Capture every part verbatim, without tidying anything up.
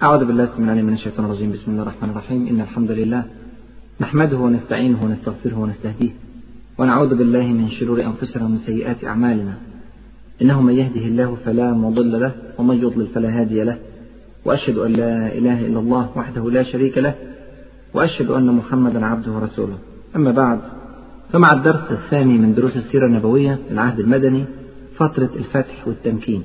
أعوذ بالله السميع العليم من الشيطان الرجيم. بسم الله الرحمن الرحيم. إن الحمد لله نحمده ونستعينه ونستغفره ونستهديه ونعوذ بالله من شرور أنفسنا ومن سيئات أعمالنا. إنه من يهده الله فلا مضل له ومن يضلل فلا هادي له، وأشهد أن لا إله إلا الله وحده لا شريك له، وأشهد أن محمدا عبده ورسوله. أما بعد، فمع الدرس الثاني من دروس السيرة النبوية العهد المدني، فترة الفتح والتمكين.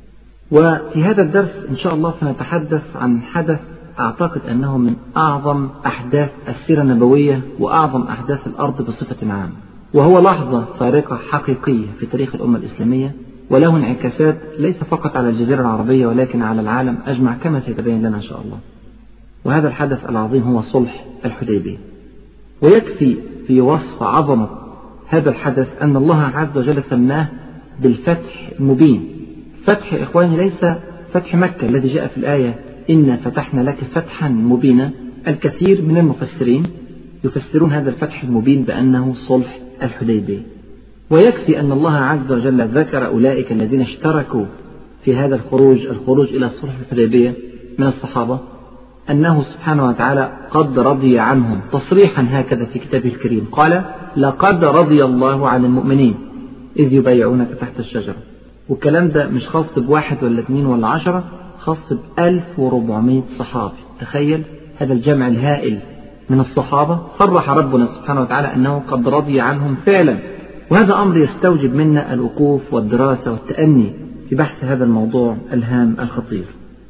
وفي هذا الدرس إن شاء الله سنتحدث عن حدث أعتقد أنه من أعظم أحداث السيرة النبوية وأعظم أحداث الأرض بصفة عامة، وهو لحظة فارقة حقيقية في تاريخ الأمة الإسلامية، وله انعكاسات ليس فقط على الجزيرة العربية ولكن على العالم أجمع كما سيتبين لنا إن شاء الله. وهذا الحدث العظيم هو صلح الحديبية. ويكفي في وصف عظمة هذا الحدث أن الله عز وجل سماه بالفتح المبين. فتح إخواني ليس فتح مكة الذي جاء في الآية إنا فتحنا لك فتحا مبينا. الكثير من المفسرين يفسرون هذا الفتح المبين بأنه صلح الحديبية. ويكفي أن الله عز وجل ذكر أولئك الذين اشتركوا في هذا الخروج الخروج إلى صلح الحديبية من الصحابة، أنه سبحانه وتعالى قد رضي عنهم تصريحا هكذا في كتابه الكريم، قال لقد رضي الله عن المؤمنين إذ يبايعونك تحت الشجرة. والكلام ده مش خاص بواحد ولا اثنين ولا عشرة، خاص بألف وربعمائة صحابي. تخيل هذا الجمع الهائل من الصحابة، صرح ربنا سبحانه وتعالى أنه قد رضي عنهم فعلا. وهذا أمر يستوجب منا الوقوف والدراسة والتأني في بحث هذا الموضوع الهام الخطير.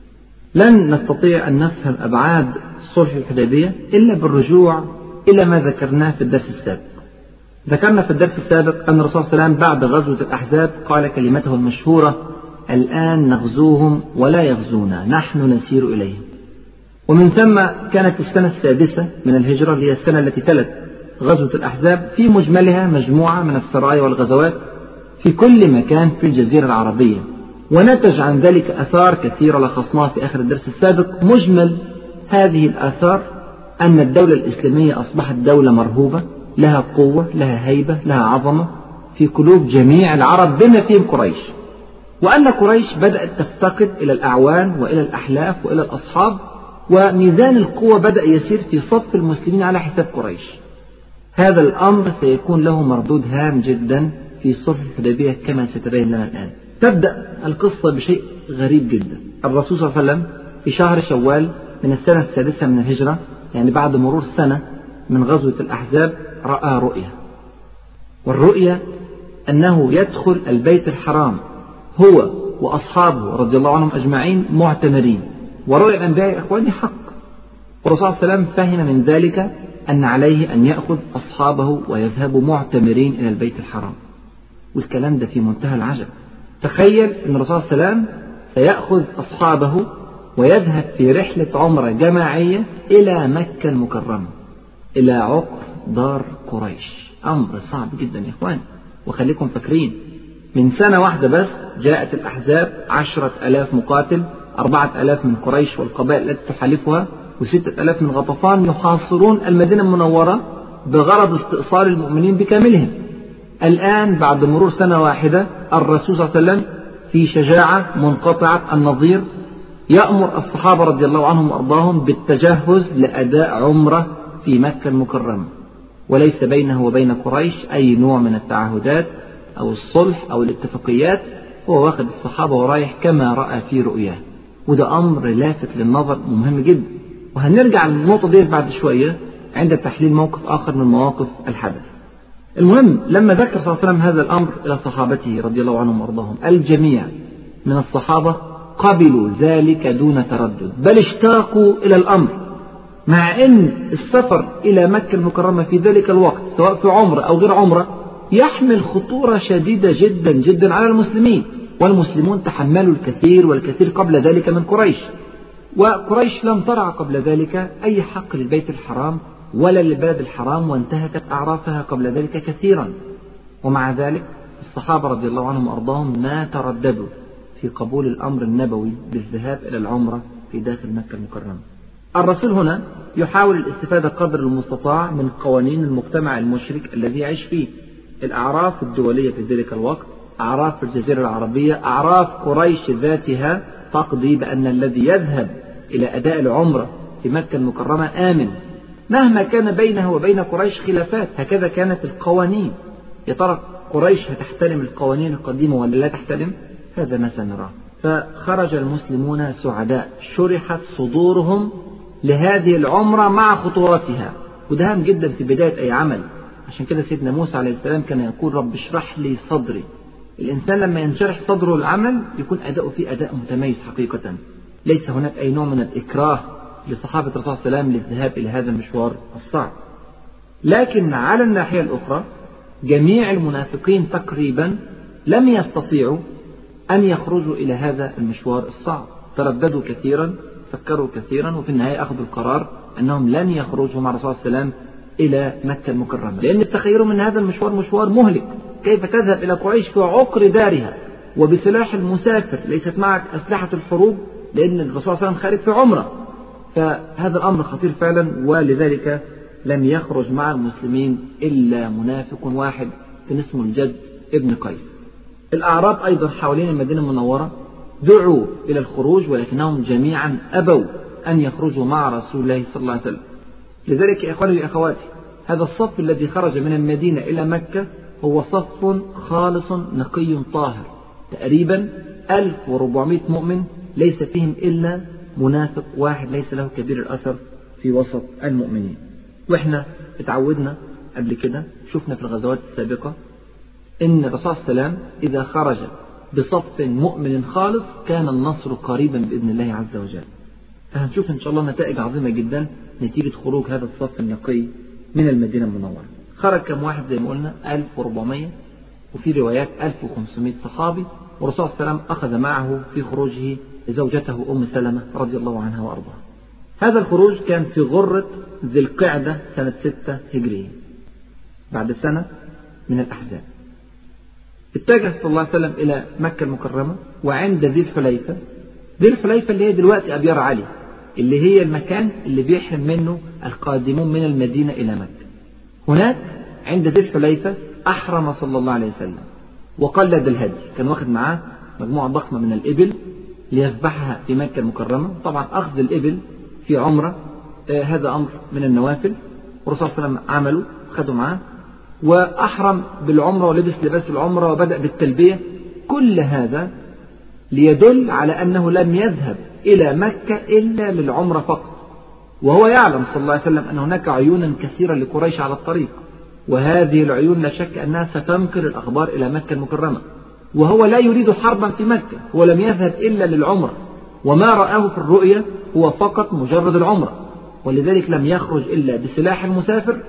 لن نستطيع أن نفهم أبعاد صلح الحديبية إلا بالرجوع إلى ما ذكرناه في الدرس السابق. ذكرنا في الدرس السابق أن الرسول صلى الله عليه وسلم بعد غزوة الأحزاب قال كلمته المشهورة: الآن نغزوهم ولا يغزونا، نحن نسير إليهم. ومن ثم كانت السنة السادسة من الهجرة، اللي هي السنة التي تلت غزوة الأحزاب، في مجملها مجموعة من السرايا والغزوات في كل مكان في الجزيرة العربية. ونتج عن ذلك آثار كثيرة لخصناها في آخر الدرس السابق. مجمل هذه الآثار أن الدولة الإسلامية أصبحت دولة مرهوبة، لها قوة، لها هيبة، لها عظمة في قلوب جميع العرب بما فيهم قريش، وأن قريش بدأت تفتقد إلى الأعوان وإلى الأحلاف وإلى الأصحاب، وميزان القوة بدأ يسير في صف المسلمين على حساب قريش. هذا الأمر سيكون له مردود هام جدا في صلح الحديبية كما سيتبين لنا الآن. تبدأ القصة بشيء غريب جدا. الرسول صلى الله عليه وسلم في شهر شوال من السنة السادسة من الهجرة، يعني بعد مرور سنة من غزوة الأحزاب، رأى رؤيا. والرؤيا أنه يدخل البيت الحرام هو وأصحابه رضي الله عنهم أجمعين معتمرين. ورؤيا الأنبياء يا إخواني حق. والرسول صلى الله عليه وسلم فهم من ذلك أن عليه أن يأخذ أصحابه ويذهبوا معتمرين إلى البيت الحرام. والكلام ده في منتهى العجب. تخيل أن الرسول صلى الله عليه وسلم سيأخذ أصحابه ويذهب في رحلة عمرة جماعية إلى مكة المكرمة، إلى عقر دار قريش. أمر صعب جدا يا إخوان. وخليكم فاكرين من سنة واحدة بس جاءت الأحزاب عشرة ألاف مقاتل، أربعة ألاف من قريش والقبائل التي تحالفها، وستة ألاف من غطفان يحاصرون المدينة المنورة بغرض استئصال المؤمنين بكاملهم. الآن بعد مرور سنة واحدة الرسول صلى الله عليه وسلم في شجاعة منقطعة النظير يأمر الصحابة رضي الله عنهم وأرضاهم بالتجهز لأداء عمرة في مكة المكرمة، وليس بينه وبين قريش أي نوع من التعهدات أو الصلح أو الاتفاقيات. هو واخد الصحابة ورايح كما رأى في رؤياه. وده أمر لافت للنظر مهم جدا، وهنرجع للنقطة دي بعد شوية عند تحليل موقف آخر من مواقف الحدث. المهم لما ذكر صلى الله عليه وسلم هذا الأمر إلى صحابته رضي الله عنهم وأرضاهم، الجميع من الصحابة قبلوا ذلك دون تردد، بل اشتاقوا إلى الأمر، مع أن السفر إلى مكة المكرمة في ذلك الوقت سواء في عمرة أو غير عمرة يحمل خطورة شديدة جدا جدا على المسلمين. والمسلمون تحملوا الكثير والكثير قبل ذلك من قريش، وقريش لم ترع قبل ذلك أي حق للبيت الحرام ولا للبلد الحرام، وانتهكت أعرافها قبل ذلك كثيرا. ومع ذلك الصحابة رضي الله عنهم وأرضاهم ما ترددوا في قبول الأمر النبوي بالذهاب إلى العمرة في داخل مكة المكرمة. الرسول هنا يحاول الاستفادة قدر المستطاع من قوانين المجتمع المشرك الذي يعيش فيه. الأعراف الدولية في ذلك الوقت، أعراف الجزيرة العربية، أعراف قريش ذاتها، تقضي بأن الذي يذهب إلى أداء العمرة في مكة المكرمة آمن، مهما كان بينه وبين قريش خلافات. هكذا كانت القوانين. يا ترى قريش هتحترم القوانين القديمة ولا لا تحترم؟ هذا ما سنراه. فخرج المسلمون سعداء، شرحت صدورهم لهذه العمرة مع خطورتها، وده هام جدا في بداية أي عمل. عشان كده سيدنا موسى عليه السلام كان يقول رب اشرح لي صدري. الإنسان لما ينشرح صدره العمل يكون أداؤه فيه أداء متميز حقيقة. ليس هناك أي نوع من الإكراه لصحابة الرسول صلى الله عليه وسلم للذهاب إلى هذا المشوار الصعب. لكن على الناحية الأخرى جميع المنافقين تقريبا لم يستطيعوا أن يخرجوا إلى هذا المشوار الصعب، ترددوا كثيرا، فكروا كثيرا، وفي النهاية أخذوا القرار أنهم لن يخرجوا مع الرسول صلى الله عليه وسلم إلى مكة المكرمة، لأن تخيلوا من هذا المشوار مشوار مهلك. كيف تذهب إلى قريش في عقر دارها وبسلاح المسافر، ليست معك أسلحة الحروب لأن الرسول صلى الله عليه وسلم خارج في عمرة. فهذا الأمر خطير فعلا، ولذلك لم يخرج مع المسلمين إلا منافق واحد كان اسمه الجد ابن قيس. الأعراب أيضا حوالين المدينة المنورة دعوا إلى الخروج، ولكنهم جميعا أبوا أن يخرجوا مع رسول الله صلى الله عليه وسلم. لذلك يا إخواني وأخواتي، هذا الصف الذي خرج من المدينة إلى مكة هو صف خالص نقي طاهر، تقريبا ألف وأربعمائة مؤمن، ليس فيهم إلا منافق واحد ليس له كبير الأثر في وسط المؤمنين. وإحنا اتعودنا قبل كده، شفنا في الغزوات السابقة إن الرسول صلى الله عليه وسلم إذا خرج بصف مؤمن خالص كان النصر قريبا بإذن الله عز وجل. فهنشوف إن شاء الله نتائج عظيمة جدا نتيجة خروج هذا الصف النقي من المدينة المنورة. خرج كم واحد زي ما قلنا؟ ألف وأربعمائة، وفي روايات ألف وخمسمائة صحابي، والرسول صلى الله عليه وسلم أخذ معه في خروجه زوجته أم سلمة رضي الله عنها وأرضاها. هذا الخروج كان في غرة ذي القعدة سنة ستة هجرية، بعد سنة من الأحزاب. اتجه صلى الله عليه وسلم إلى مكة المكرمة، وعند ذي الحليفة، ذي الحليفة اللي هي دلوقتي أبيار علي، اللي هي المكان اللي بيحرم منه القادمون من المدينة إلى مكة. هناك عند ذي الحليفة أحرم صلى الله عليه وسلم وقلد الهدي، كان واخد معاه مجموعة ضخمة من الإبل ليذبحها في مكة المكرمة. طبعا أخذ الإبل في عمرة آه هذا أمر من النوافل، والرسول صلى الله عليه وسلم عمله خده معاه، وأحرم بالعمرة ولبس لباس العمرة وبدأ بالتلبية. كل هذا ليدل على أنه لم يذهب إلى مكة إلا للعمرة فقط، وهو يعلم صلى الله عليه وسلم أن هناك عيونا كثيرة لقريش على الطريق، وهذه العيون لا شك أنها ستنقل الأخبار إلى مكة المكرمة، وهو لا يريد حربا في مكة، هو لم يذهب إلا للعمرة، وما رآه في الرؤيا هو فقط مجرد العمرة، ولذلك لم يخرج إلا بسلاح المسافر،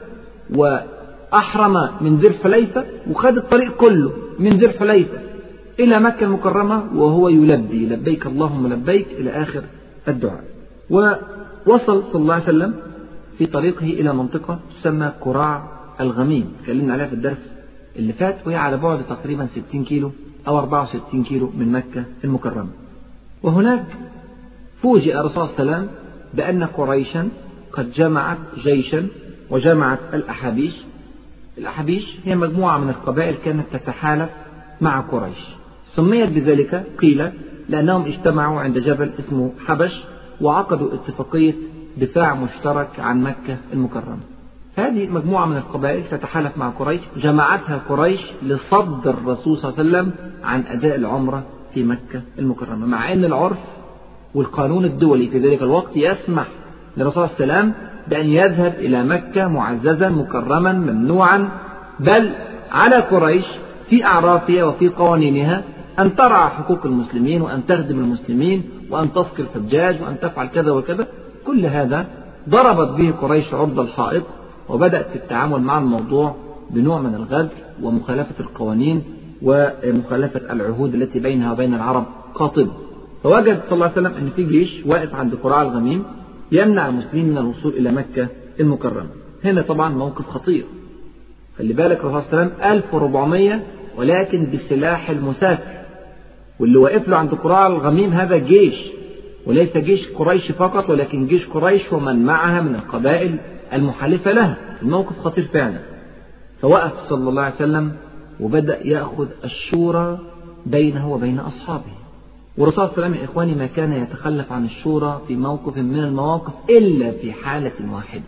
وأحرم من ذي الحليفة وخد الطريق كله من ذي الحليفة إلى مكة المكرمة وهو يلبي لبيك اللهم لبيك إلى آخر الدعاء. ووصل صلى الله عليه وسلم في طريقه إلى منطقة تسمى قراع الغميم، تكلمنا عليها في الدرس اللي فات، وهي على بعد تقريبا ستين كيلو أو أربعة وستين كيلو من مكة المكرمة. وهناك فوجئ الرسول صلى الله عليه وسلم بأن قريشا قد جمعت جيشا وجمعت الأحابيش. الأحابيش هي مجموعة من القبائل كانت تتحالف مع قريش، سميت بذلك قيل لأنهم اجتمعوا عند جبل اسمه حبش وعقدوا اتفاقية دفاع مشترك عن مكة المكرمة. هذه مجموعة من القبائل تتحالف مع قريش، جمعتها قريش لصد الرسول صلى الله عليه وسلم عن أداء العمرة في مكة المكرمة، مع أن العرف والقانون الدولي في ذلك الوقت يسمح للرسول صلى الله عليه وسلم بأن يذهب إلى مكة معززا مكرما ممنوعا، بل على قريش في أعرافها وفي قوانينها أن ترعى حقوق المسلمين وأن تخدم المسلمين وأن تسقي الحجاج وأن تفعل كذا وكذا. كل هذا ضربت به قريش عرض الحائط، وبدأت في التعامل مع الموضوع بنوع من الغدر ومخالفة القوانين ومخالفة العهود التي بينها وبين العرب قاطبة. فوجد صلى الله عليه وسلم أن في جيش واقف عند قراع الغميم يمنع المسلمين من الوصول إلى مكة المكرمة. هنا طبعا موقف خطير، خلي بالك الرسول صلى الله عليه وسلم ألف وأربعمائة ولكن بسلاح المسافر، واللي واقف له عند قراع الغميم هذا جيش، وليس جيش قريش فقط ولكن جيش قريش ومن معها من القبائل المحالفة لها. الموقف خطير فعلا. فوقف صلى الله عليه وسلم وبدأ يأخذ الشورى بينه وبين أصحابه، والرسول صلى الله عليه وسلم يا إخواني ما كان يتخلف عن الشورى في موقف من المواقف إلا في حالة واحدة،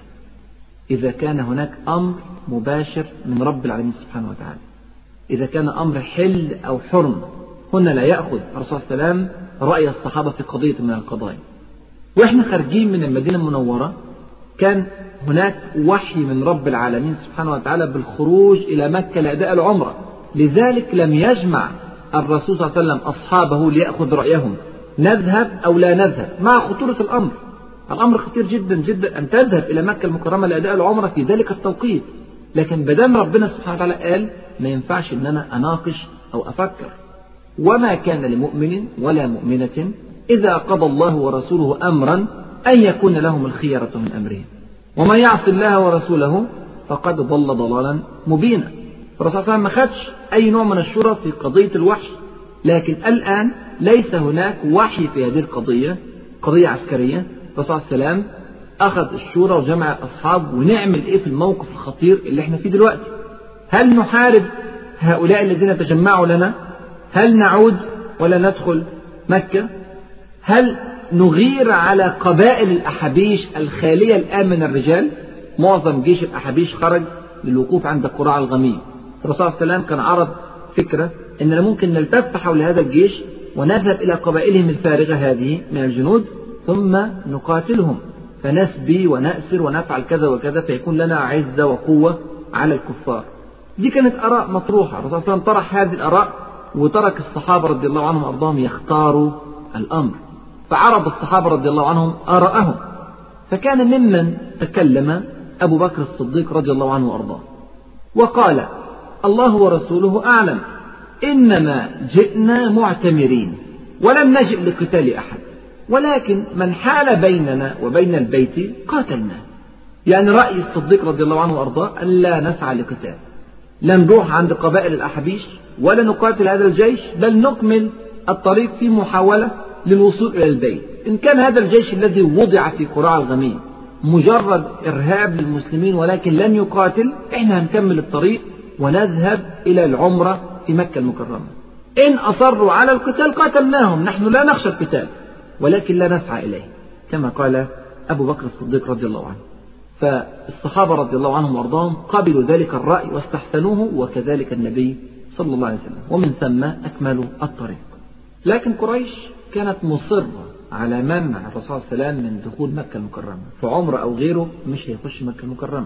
إذا كان هناك أمر مباشر من رب العالمين سبحانه وتعالى، إذا كان أمر حل أو حرم، هنا لا يأخذ الرسول صلى الله عليه وسلم رأي الصحابة في قضية من القضايا. وإحنا خارجين من المدينة المنورة كان هناك وحي من رب العالمين سبحانه وتعالى بالخروج إلى مكة لأداء العمرة، لذلك لم يجمع الرسول صلى الله عليه وسلم أصحابه ليأخذ رأيهم نذهب أو لا نذهب، مع خطورة الأمر. الأمر خطير جدا جدا أن تذهب إلى مكة المكرمة لأداء العمرة في ذلك التوقيت، لكن بدل ربنا سبحانه وتعالى قال ما ينفعش أن أنا أناقش أو أفكر. وما كان لمؤمن ولا مؤمنة إذا قضى الله ورسوله أمرا أن يكون لهم الخيرة من أمرهم، ومن يعص الله ورسوله فقد ضل ضلالا مبينا. الرسول صلى الله عليه وسلم ما خدش أي نوع من الشورى في قضية الوحي، لكن الآن ليس هناك وحي في هذه القضية، قضية عسكرية. الرسول صلى الله عليه وسلم أخذ الشورى وجمع الأصحاب، ونعمل إيه في الموقف الخطير اللي احنا فيه دلوقتي؟ هل نحارب هؤلاء الذين تجمعوا لنا؟ هل نعود ولا ندخل مكة؟ هل نغير على قبائل الأحابيش الخالية الآن من الرجال؟ معظم جيش الأحابيش خرج للوقوف عند قراع الغميم. الرسول صلى الله عليه وسلم كان عرض فكرة أننا ممكن نلتف حول هذا الجيش ونذهب إلى قبائلهم الفارغة هذه من الجنود ثم نقاتلهم، فنسبي ونأسر ونفعل كذا وكذا، فيكون لنا عزة وقوة على الكفار. دي كانت آراء مطروحة. الرسول صلى الله عليه وسلم طرح هذه الآراء وترك الصحابة رضي الله عنهم وأرضاهم يختاروا الأمر، فعرض الصحابة رضي الله عنهم آراءهم. فكان ممن تكلم أبو بكر الصديق رضي الله عنه وأرضاه وقال: الله ورسوله أعلم، إنما جئنا معتمرين ولم نجئ لقتال أحد، ولكن من حال بيننا وبين البيت قاتلناه. يعني رأي الصديق رضي الله عنه وأرضاه أن لا نسعى لقتال، لا نروح عند قبائل الأحابيش ولا نقاتل هذا الجيش، بل نكمل الطريق في محاولة للوصول إلى البيت. إن كان هذا الجيش الذي وضع في قراع الغميم مجرد إرهاب للمسلمين ولكن لن يقاتل، إحنا هنكمل الطريق ونذهب إلى العمرة في مكة المكرمة. إن أصروا على القتال قاتلناهم، نحن لا نخشى القتال ولكن لا نسعى إليه، كما قال أبو بكر الصديق رضي الله عنه. فالصحابة رضي الله عنهم وارضاهم قبلوا ذلك الرأي واستحسنوه، وكذلك النبي صلى الله عليه وسلم، ومن ثم أكملوا الطريق. لكن قريش كانت مصرة على منع الرسول صلى الله عليه وسلم من دخول مكة المكرمة، فعمر أو غيره مش هيخش مكة المكرمة.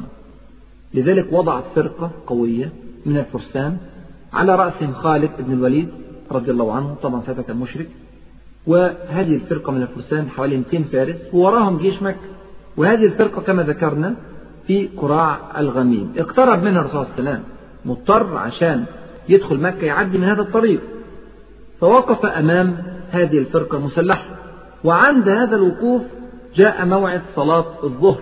لذلك وضعت فرقة قوية من الفرسان على رأسهم خالد بن الوليد رضي الله عنه، طبعا ساعتها كان مشرك، وهذه الفرقة من الفرسان حوالي مئتين فارس ووراهم جيش مكة. وهذه الفرقة كما ذكرنا في قراع الغميم، اقترب منها الرسول صلى الله عليه وسلم، مضطر عشان يدخل مكة يعدي من هذا الطريق، فوقف أمام هذه الفرقة المسلحة. وعند هذا الوقوف جاء موعد صلاة الظهر،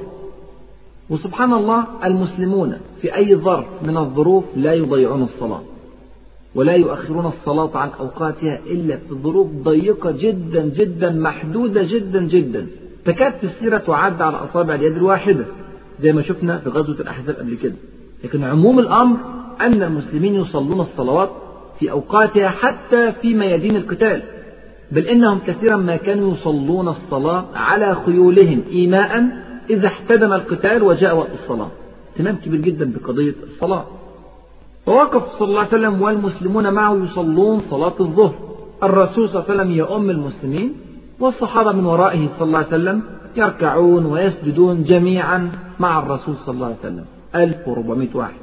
وسبحان الله المسلمون في أي ظرف من الظروف لا يضيعون الصلاة ولا يؤخرون الصلاة عن أوقاتها إلا في ظروف ضيقة جدا جدا محدودة جدا جدا، تكاد السيرة تعد على أصابع اليد الواحدة زي ما شفنا في غزوة الأحزاب قبل كده. لكن عموم الأمر أن المسلمين يصلون الصلوات في أوقاتها حتى في ميادين القتال، بل إنهم كثيرا ما كانوا يصلون الصلاة على خيولهم إيماء إذا احتدم القتال وجاء وقت الصلاة. اهتمام كبير جدا بقضية الصلاة. فوقف صلى الله عليه وسلم والمسلمون معه يصلون صلاة الظهر، الرسول صلى الله عليه وسلم يؤم المسلمين والصحابة من ورائه صلى الله عليه وسلم يركعون ويسجدون جميعا مع الرسول صلى الله عليه وسلم، ألف وأربعمائة واحد.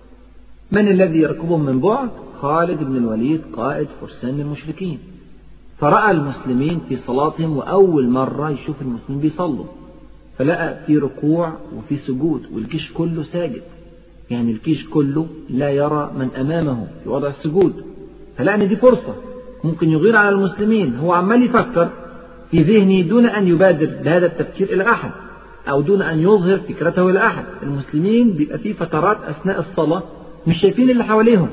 من الذي يركبهم من بعد؟ خالد بن الوليد قائد فرسان المشركين. فرأى المسلمين في صلاتهم، وأول مرة يشوف المسلمين بيصلوا، فلقى في ركوع وفي سجود والجيش كله ساجد، يعني الجيش كله لا يرى من أمامه في وضع السجود، فلقى أن دي فرصة ممكن يغير على المسلمين. هو عمال يفكر في ذهنه دون أن يبادر بهذا التفكير إلى أحد أو دون أن يظهر فكرته إلى أحد. المسلمين بيبقى في فترات أثناء الصلاة مش شايفين اللي حواليهم.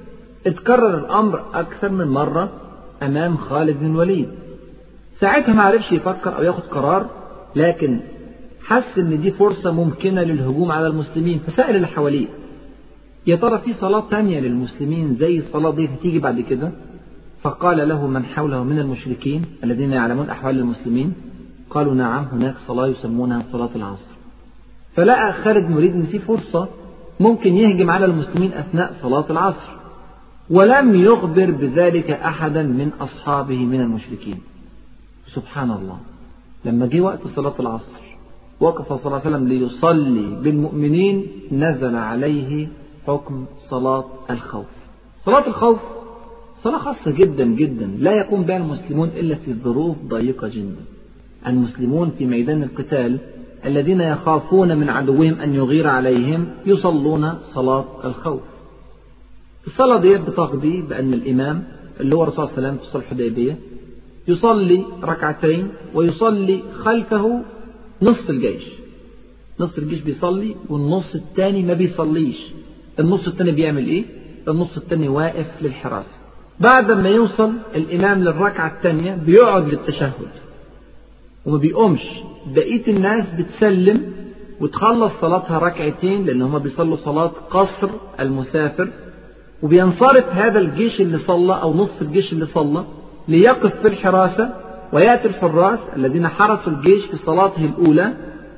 اتكرر الأمر أكثر من مرة أمام خالد بن الوليد. ساعتها ما عرفش يفكر أو ياخد قرار، لكن حس إن دي فرصة ممكنة للهجوم على المسلمين، فسأل اللي حواليه يا ترى في صلاة تانية للمسلمين زي الصلاة دي هتيجي بعد كده؟ فقال له من حوله من المشركين الذين يعلمون أحوال المسلمين، قالوا نعم هناك صلاة يسمونها صلاة العصر. فلقى خالد بن الوليد إن في فرصة ممكن يهجم على المسلمين أثناء صلاة العصر، ولم يخبر بذلك أحدا من أصحابه من المشركين. سبحان الله، لما جه وقت صلاة العصر وقف صلى الله عليه وسلم ليصلي بالمؤمنين، نزل عليه حكم صلاة الخوف. صلاة الخوف صلاة خاصة جدا جدا لا يقوم بها المسلمون إلا في ظروف ضيقة جدا. المسلمون في ميدان القتال الذين يخافون من عدوهم أن يغير عليهم يصلون صلاة الخوف. الصلاة دي بتقضي بأن الإمام اللي هو الرسول صلى الله عليه وسلم في صلح الحديبية يصلي ركعتين ويصلي خلفه نصف الجيش. نصف الجيش بيصلي والنص الثاني ما بيصليش. النص الثاني بيعمل ايه؟ النص الثاني واقف للحراسة. بعد ما يوصل الإمام للركعة الثانية بيقعد للتشهد وما بيقومش. بقية الناس بتسلم وتخلص صلاتها ركعتين لأن هما بيصلوا صلاة قصر المسافر، وبينصرف هذا الجيش اللي صلى أو نصف الجيش اللي صلى ليقف في الحراسة، ويأتي الحراس الذين حرسوا الجيش في صلاته الأولى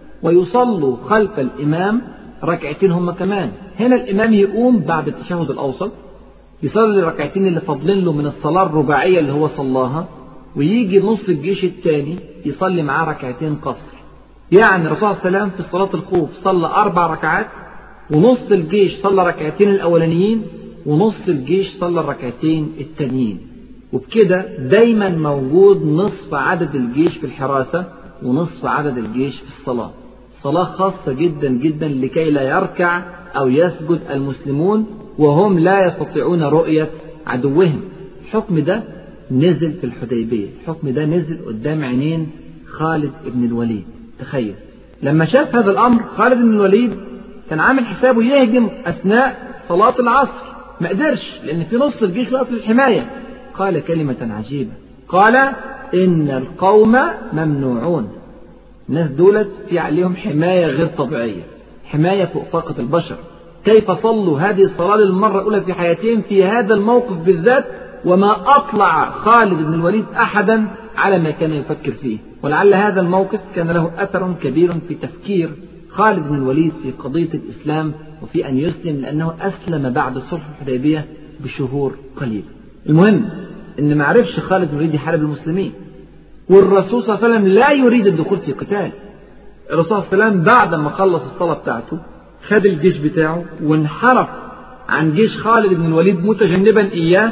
ويصلوا خلف الإمام ركعتين هم كمان. هنا الإمام يقوم بعد التشهد الأوسط يصلي ركعتين اللي فاضلين له من الصلاة الرباعية اللي هو صلاها، ويجي نص الجيش الثاني يصلي معاه ركعتين قصر. يعني الرسول صلى الله عليه وسلم في صلاة الخوف صلى أربع ركعات، ونص الجيش صلى ركعتين الأولانيين، ونص الجيش صلى الركعتين التانيين. وبكده دايما موجود نصف عدد الجيش في الحراسة ونصف عدد الجيش في الصلاة. صلاة خاصة جدا جدا لكي لا يركع أو يسجد المسلمون وهم لا يستطيعون رؤية عدوهم. الحكم ده نزل في الحديبية، الحكم ده نزل قدام عينين خالد بن الوليد. تخيل لما شاف هذا الأمر خالد بن الوليد كان عامل حسابه يهجم أثناء صلاة العصر، ما قدرش لأن في نص الجيش واقف للحماية. قال كلمة عجيبة، قال إن القوم ممنوعون. الناس دولت في عليهم حماية غير طبيعية، حماية فوق طاقة البشر. كيف صلوا هذه الصلاة للمرة الأولى في حياتهم في هذا الموقف بالذات، وما أطلع خالد بن الوليد أحدا على ما كان يفكر فيه. ولعل هذا الموقف كان له أثر كبير في تفكير خالد بن الوليد في قضية الإسلام وفي أن يسلم، لأنه أسلم بعد صلح الحديبية بشهور قليلة. المهم إن ما عرفش خالد بن الوليد يحارب المسلمين، والرسول صلى الله عليه وسلم لا يريد الدخول في قتال. الرسول صلى الله عليه وسلم بعد ما خلص الصلاة بتاعته خد الجيش بتاعه وانحرف عن جيش خالد بن الوليد متجنبا إياه،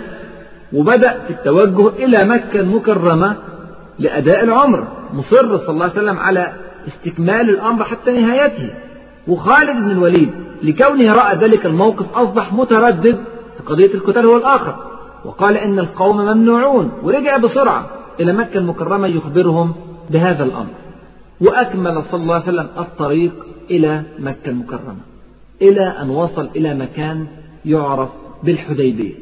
وبدأ في التوجه إلى مكة المكرمة لأداء العمرة، مصر صلى الله عليه وسلم على استكمال الأمر حتى نهايته. وخالد بن الوليد لكونه رأى ذلك الموقف أصبح متردد في قضية القتال هو الآخر، وقال إن القوم ممنوعون، ورجع بسرعة إلى مكة المكرمة يخبرهم بهذا الأمر. وأكمل صلى الله عليه وسلم الطريق إلى مكة المكرمة إلى أن وصل إلى مكان يعرف بالحديبية.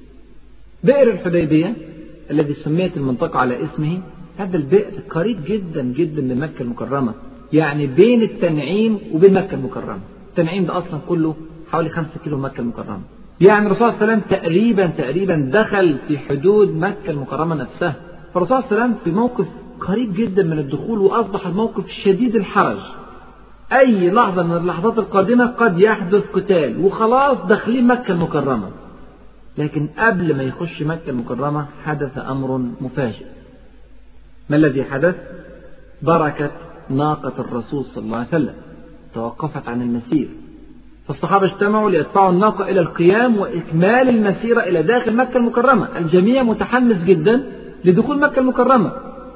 بئر الحديبية الذي سميت المنطقة على اسمه، هذا البئر قريب جدا جدا من مكة المكرمة، يعني بين التنعيم وبين مكة المكرمة. التنعيم ده أصلا كله حوالي خمسة كيلو مكة المكرمة. يعني الرسول صلى الله عليه وسلم تقريبا تقريبا دخل في حدود مكة المكرمة نفسها. فالرسول صلى الله عليه وسلم في موقف قريب جدا من الدخول، وأصبح الموقف شديد الحرج. أي لحظة من اللحظات القادمة قد يحدث قتال، وخلاص داخلين مكة المكرمة. لكن قبل ما يخش مكة المكرمة حدث أمر مفاجئ. ما الذي حدث؟ بركة ناقة الرسول صلى الله عليه وسلم توقفت عن المسير، فالصحابة اجتمعوا ليدفعوا الناقة إلى القيام وإكمال المسيرة إلى داخل مكة المكرمة. الجميع متحمس جدا لدخول مكة المكرمة،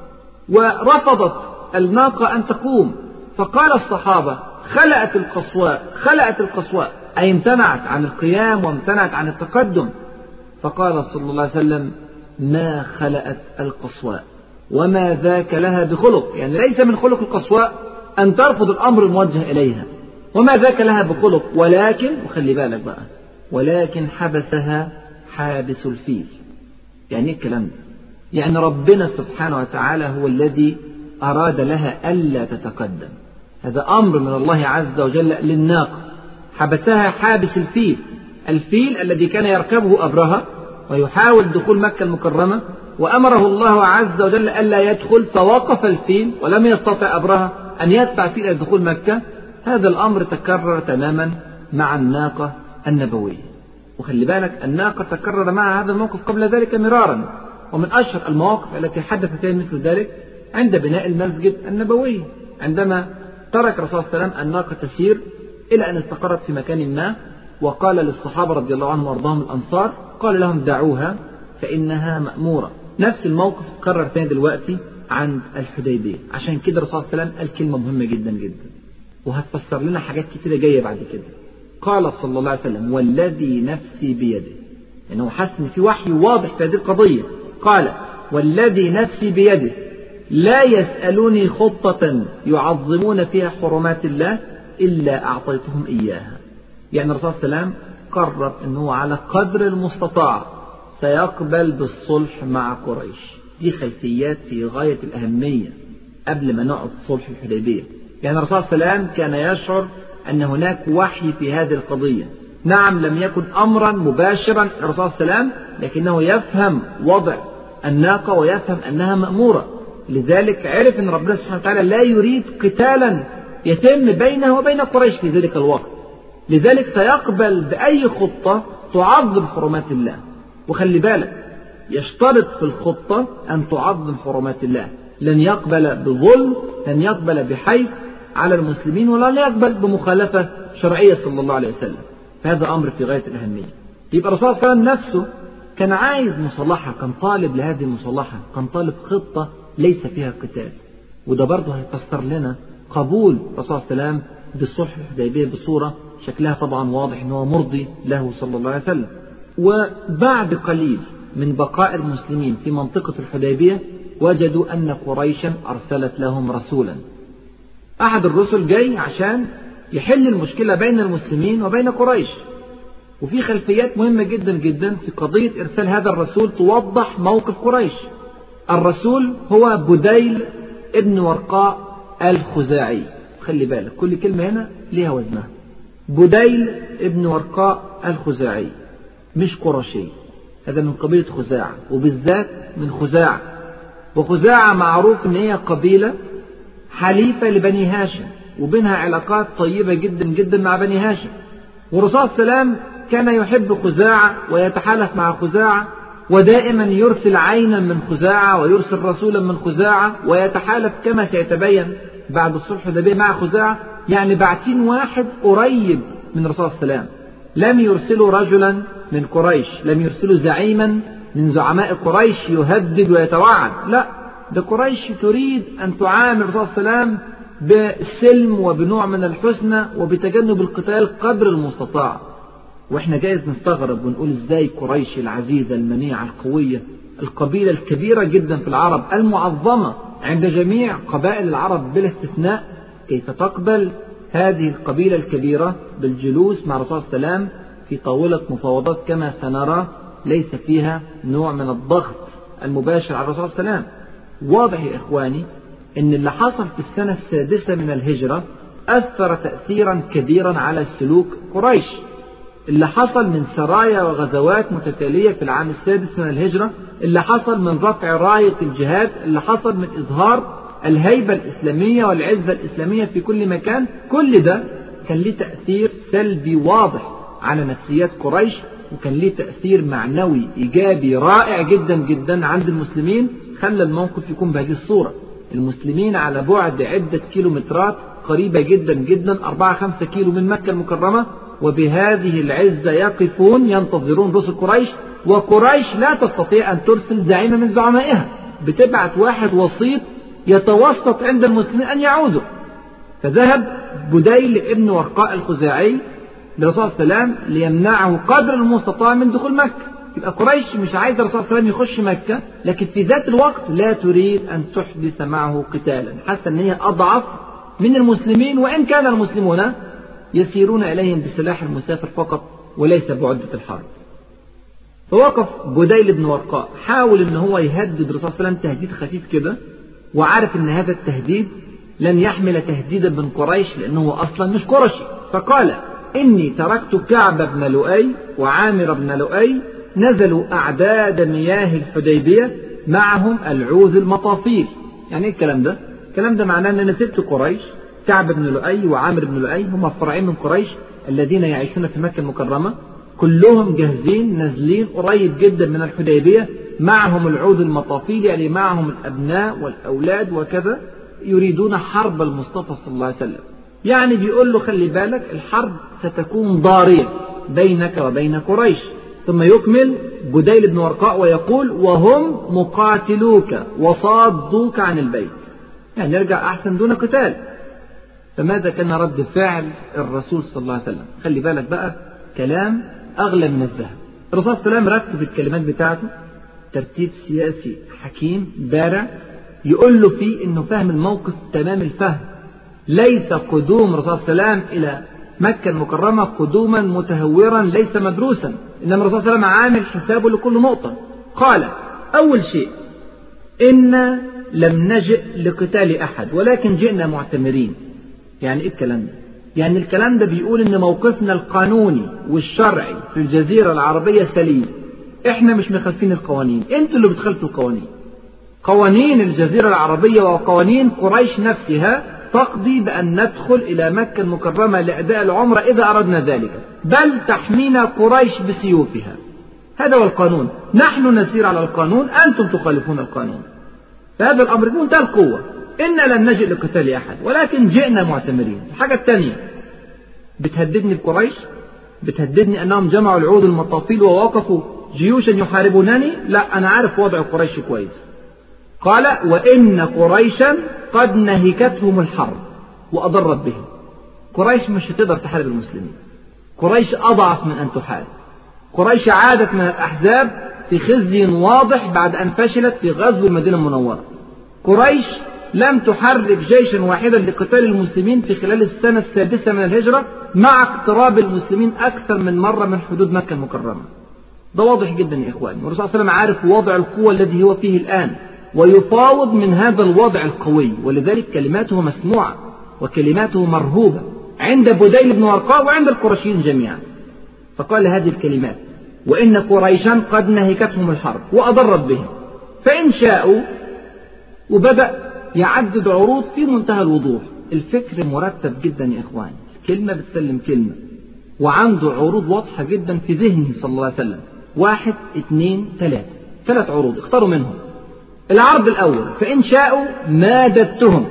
ورفضت الناقة أن تقوم. فقال الصحابة خلأت القصواء خلأت القصواء، أي امتنعت عن القيام وامتنعت عن التقدم. فقال صلى الله عليه وسلم ما خلأت القصواء وما ذاك لها بخلق، يعني ليس من خلق القصواء أن ترفض الأمر الموجه إليها، وما ذاك لها بخلق، ولكن وخلي بالك بقى ولكن حبسها حابس الفيل. يعني ايه الكلام ده؟ يعني ربنا سبحانه وتعالى هو الذي أراد لها ألا تتقدم. هذا أمر من الله عز وجل للناقة، حبسها حابس الفيل. الفيل الذي كان يركبه أبرهة ويحاول دخول مكة المكرمة، وأمره الله عز وجل ألا يدخل، فوقف الفيل ولم يستطع أبرهة أن يدفع الفيل إلى دخول مكة. هذا الأمر تكرر تماما مع الناقة النبوية. وخلي بالك الناقة تكرر مع هذا الموقف قبل ذلك مرارا، ومن أشهر المواقف التي حدث فيها مثل ذلك عند بناء المسجد النبوي، عندما ترك الرسول صلى الله عليه وسلم الناقة تسير إلى أن استقرت في مكان ما، وقال للصحابة رضي الله عنهم وارضاهم الأنصار، قال لهم دعوها فإنها مأمورة. نفس الموقف تكرر تاني دلوقتي عند الحديبية. عشان كده الرسول صلى الله عليه وسلم قال كلمة مهمة جدا جدا، وهتفسر لنا حاجات كتيرة جاية بعد كده. قال صلى الله عليه وسلم والذي نفسي بيده، لأنه يعني حس إن في وحي واضح في هذه القضية. قال والذي نفسي بيده لا يسألوني خطة يعظمون فيها حرمات الله إلا أعطيتهم إياها. يعني الرسول صلى الله عليه وسلم قرر أنه على قدر المستطاع سيقبل بالصلح مع قريش. دي خلفيات في غاية الأهمية قبل ما نقعد صلح الحديبية. يعني الرسول صلى الله عليه وسلم كان يشعر أن هناك وحي في هذه القضية. نعم لم يكن أمرا مباشرا الرسول صلى الله عليه وسلم، لكنه يفهم وضع الناقة ويفهم أنها مأمورة. لذلك عرف أن ربنا سبحانه وتعالى لا يريد قتالا يتم بينه وبين قريش في ذلك الوقت، لذلك سيقبل بأي خطة تعظم حرمات الله. وخلي بالك يشترط في الخطة أن تعظم حرمات الله، لن يقبل بظلم، لن يقبل بحيث على المسلمين، ولا يقبل بمخالفة شرعية صلى الله عليه وسلم. فهذا أمر في غاية الأهمية. يبقى الرسول صلى الله عليه وسلم نفسه كان عايز مصالحة، كان طالب لهذه المصالحة، كان طالب خطة ليس فيها قتال. وده برضه هيفسر لنا قبول الرسول صلى الله عليه وسلم بالصلح الحديبية بصورة شكلها طبعا واضح أنه مرضي له صلى الله عليه وسلم. وبعد قليل من بقاء المسلمين في منطقة الحديبية وجدوا أن قريشا أرسلت لهم رسولا. أحد الرسل جاي عشان يحل المشكلة بين المسلمين وبين قريش. وفي خلفيات مهمة جدا جدا في قضية إرسال هذا الرسول توضح موقف قريش. الرسول هو بديل ابن ورقاء الخزاعي. خلي بالك كل كلمة هنا ليها وزنها. بديل ابن ورقاء الخزاعي مش قرشي، هذا من قبيلة خزاعة، وبالذات من خزاعة. وخزاعة معروف ان هي قبيلة حليفة لبني هاشم، وبينها علاقات طيبة جدا جدا مع بني هاشم. والرسول صلى الله عليه وسلم كان يحب خزاعة ويتحالف مع خزاعة، ودائما يرسل عينا من خزاعة ويرسل رسولا من خزاعة، ويتحالف كما سيتبين بعد الصلح الحديبية مع خزاعة. يعني بعتين واحد قريب من الرسول صلى الله عليه وسلم، لم يرسلوا رجلا من قريش، لم يرسلوا زعيما من زعماء قريش يهدد ويتوعد، لا، ده قريش تريد أن تعامل الرسول صلى الله عليه وسلم بالسلم وبنوع من الحسنى وبتجنب القتال قدر المستطاع. واحنا جايز نستغرب ونقول ازاي قريش العزيزة المنيعة القوية، القبيلة الكبيرة جدا في العرب، المعظمة عند جميع قبائل العرب بلا استثناء، كيف تقبل هذه القبيلة الكبيرة بالجلوس مع الرسول صلى الله عليه وسلم في طاولة مفاوضات كما سنرى ليس فيها نوع من الضغط المباشر على الرسول صلى الله عليه وسلم. واضح يا إخواني أن اللي حصل في السنة السادسة من الهجرة أثر تأثيرا كبيرا على سلوك قريش. اللي حصل من سرايا وغزوات متتالية في العام السادس من الهجرة، اللي حصل من رفع راية الجهاد، اللي حصل من إظهار الهيبة الإسلامية والعزة الإسلامية في كل مكان، كل ده كان له تأثير سلبي واضح على نفسيات قريش، وكان له تأثير معنوي إيجابي رائع جدا جدا عند المسلمين، خلى الموقف يكون بهذه الصورة. المسلمين على بعد عدة كيلومترات قريبة جدا جدا، أربعة خمسة كيلو من مكة المكرمة، وبهذه العزة يقفون ينتظرون رسل قريش. وقريش لا تستطيع أن ترسل زعيما من زعمائها، بتبعت واحد وسيط يتوسط عند المسلمين أن يعودوا. فذهب بديل ابن ورقاء الخزاعي للرسول صلى الله عليه وسلم ليمنعه قدر المستطاع من دخول مكة. يبقى قريش مش عايز الرسول صلى الله عليه وسلم يخش مكة، لكن في ذات الوقت لا تريد أن تحدث معه قتالا، حتى أن هي أضعف من المسلمين، وإن كان المسلمون يسيرون إليهم بسلاح المسافر فقط وليس بعدة الحرب. فوقف بديل بن ورقاء، حاول أن هو يهدد الرسول صلى الله عليه وسلم تهديد خفيف كده، وعارف أن هذا التهديد لن يحمل تهديدا من قريش لأنه أصلا مش قرشي. فقال: إني تركت كعب بن لؤي وعامر بن لؤي نزلوا أعداد مياه الحديبية معهم العوذ المطافيل. يعني إيه الكلام ده؟ الكلام ده معناه أن أنا سبت قريش، كعب بن لؤي وعامر بن لؤي هم فرعين من قريش الذين يعيشون في مكة المكرمة، كلهم جاهزين نازلين قريب جدا من الحديبية، معهم العود المطافيل، يعني معهم الأبناء والأولاد وكذا، يريدون حرب المصطفى صلى الله عليه وسلم. يعني بيقول له خلي بالك الحرب ستكون ضارية بينك وبين قريش. ثم يكمل بديل بن ورقاء ويقول وهم مقاتلوك وصادوك عن البيت، يعني نرجع أحسن دون قتال. فماذا كان رد فعل الرسول صلى الله عليه وسلم؟ خلي بالك بقى كلام أغلى من الذهب. الرسول صلى الله عليه وسلم رتب الكلمات بتاعته ترتيب سياسي حكيم بارع، يقول له فيه إنه فهم الموقف تمام الفهم. ليس قدوم الرسول صلى الله عليه وسلم إلى مكة المكرمة قدوما متهورا ليس مدروسا، إنما الرسول صلى الله عليه وسلم عامل حسابه لكل نقطة. قال أول شيء إن لم نجئ لقتال أحد ولكن جئنا معتمرين. يعني إيه الكلام ده؟ يعني الكلام ده بيقول إن موقفنا القانوني والشرعي في الجزيرة العربية سليم، إحنا مش مخالفين القوانين، أنتوا اللي بتخالفوا القوانين. قوانين الجزيرة العربية وقوانين قريش نفسها تقضي بأن ندخل إلى مكة المكرمة لأداء العمرة إذا أردنا ذلك، بل تحمينا قريش بسيوفها. هذا هو القانون، نحن نسير على القانون، أنتم تخالفون القانون. فهذا الأمر بمنتهى القوة. إن لم نجئ لقتال أحد ولكن جئنا معتمرين. الحاجة الثانية بتهددني بقريش، بتهددني أنهم جمعوا العود المطافيل ووقفوا جيوشا يحاربونني. لا، أنا عارف وضع قريش كويس. قال وإن قريشا قد نهكتهم الحرب وأضرت بهم. قريش مش هتقدر تحارب المسلمين، قريش أضعف من أن تحارب. قريش عادت من الأحزاب في خزي واضح بعد أن فشلت في غزو المدينة المنورة. قريش لم تحرك جيشا واحدا لقتال المسلمين في خلال السنة السادسة من الهجرة، مع اقتراب المسلمين أكثر من مرة من حدود مكة المكرمة. ده واضح جدا يا إخواني، والرسول صلى الله عليه وسلم عارف وضع القوة الذي هو فيه الآن ويفاوض من هذا الوضع القوي، ولذلك كلماته مسموعة وكلماته مرهوبة عند بديل بن ورقاء وعند القرشيين جميعا. فقال هذه الكلمات وإن قريشا قد نهكتهم الحرب وأضرت بهم فإن شاءوا، وبدأ يعدد عروض في منتهى الوضوح. الفكر مرتب جدا يا إخواني، كلمة بتسلم كلمة، وعنده عروض واضحة جدا في ذهنه صلى الله عليه وسلم. واحد اثنين ثلاثة، ثلاث عروض اختاروا منهم. العرض الأول فإن شاءوا مادتهم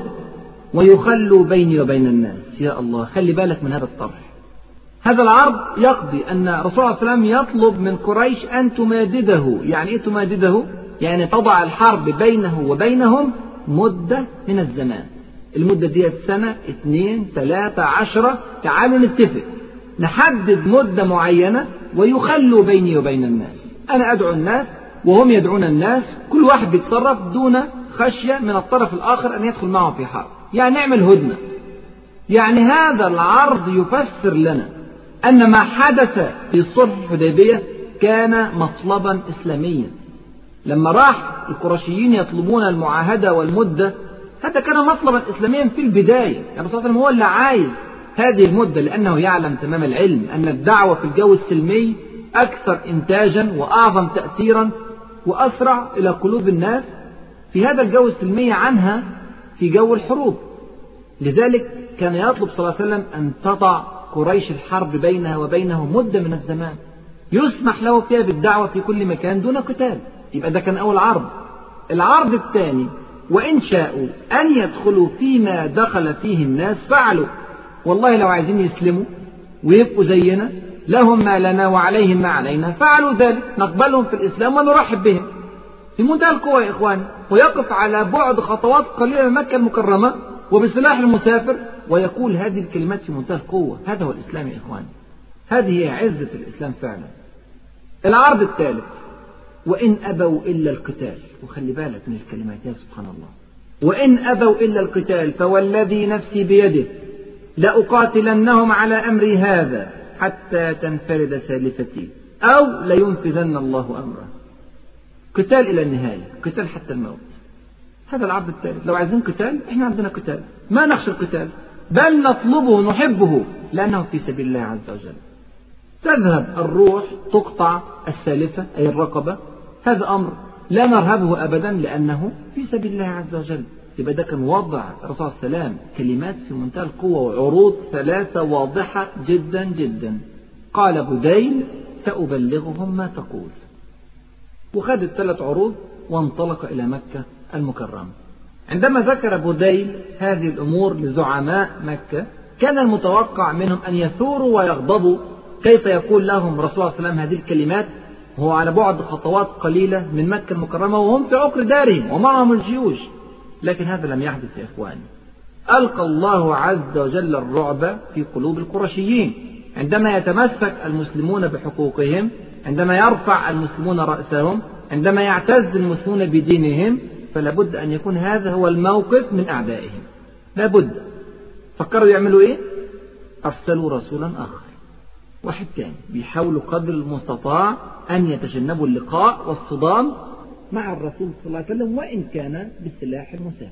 ويخلوا بيني وبين الناس. يا الله، خلي بالك من هذا الطرح. هذا العرض يقضي أن الرسول صلى الله عليه وسلم يطلب من قريش أن تمادده. يعني إيه تمادده؟ يعني تضع الحرب بينه وبينهم مدة من الزمان. المدة دي سنة اثنين ثلاثة عشرة، تعالوا نتفق نحدد مدة معينة ويخلوا بيني وبين الناس. أنا أدعو الناس وهم يدعون الناس، كل واحد بيتصرف دون خشية من الطرف الآخر أن يدخل معه في حرب. يعني نعمل هدنة. يعني هذا العرض يفسر لنا أن ما حدث في صلح الحديبية كان مطلبا إسلاميا. لما راح القرشيين يطلبون المعاهدة والمدة، هذا كان مطلبا إسلاميا في البداية. يعني الرسول صلى الله عليه وسلم هو اللي عايز هذه المدة، لأنه يعلم تمام العلم أن الدعوة في الجو السلمي أكثر إنتاجا وأعظم تأثيرا وأسرع إلى قلوب الناس في هذا الجو السلمي عنها في جو الحروب. لذلك كان يطلب صلى الله عليه وسلم أن تضع قريش الحرب بينها وبينه مدة من الزمان يسمح له فيها بالدعوة في كل مكان دون قتال. يبقى ده كان أول عرض. العرض الثاني وإن شاءوا أن يدخلوا فيما دخل فيه الناس فعلوا. والله لو عايزين يسلموا ويبقوا زينا، لهم ما لنا وعليهم ما علينا، فعلوا ذلك، نقبلهم في الإسلام ونرحب بهم. في منتهى القوة يا إخواني، ويقف على بعد خطوات قليلة من مكة المكرمة وبسلاح المسافر ويقول هذه الكلمات في منتهى القوة. هذا هو الإسلام يا إخواني، هذه هي عزة الإسلام فعلا. العرض الثالث وإن أبوا إلا القتال. وخلي بالك من الكلمات يا سبحان الله. وإن أبوا إلا القتال فوالذي نفسي بيده لأقاتلنهم على أمري هذا حتى تنفرد سالفتي أو لينفذن الله أمره. قتال إلى النهاية، قتال حتى الموت. هذا العرض الثالث. لو عايزين قتال، إحنا عندنا قتال، ما نخشى القتال، بل نطلبه نحبه لأنه في سبيل الله عز وجل. تذهب الروح تقطع السالفة أي الرقبة. هذا أمر لا نرهبه أبدا لأنه في سبيل الله عز وجل. يبقى ده كان وضع الرسول صلى الله عليه وسلم كلمات في منتهى القوة وعروض ثلاثة واضحة جدا جدا. قال بديل سأبلغهم ما تقول، وخد الثلاث عروض وانطلق إلى مكة المكرمة. عندما ذكر بديل هذه الأمور لزعماء مكة كان المتوقع منهم أن يثوروا ويغضبوا. كيف يقول لهم رسول الله صلى الله عليه وسلم هذه الكلمات وهو على بعد خطوات قليلة من مكة المكرمة وهم في عقر دارهم ومعهم الجيوش؟ لكن هذا لم يحدث يا إخواني. ألقى الله عز وجل الرعب في قلوب القرشيين عندما يتمسك المسلمون بحقوقهم، عندما يرفع المسلمون رأسهم، عندما يعتز المسلمون بدينهم، فلا بد أن يكون هذا هو الموقف من أعدائهم. لا بد. فكروا يعملوا إيه؟ أرسلوا رسولا آخر، واحد تاني، بيحاولوا قدر المستطاع أن يتجنبوا اللقاء والصدام مع الرسول صلى الله عليه وسلم وإن كان بالسلاح المسافر.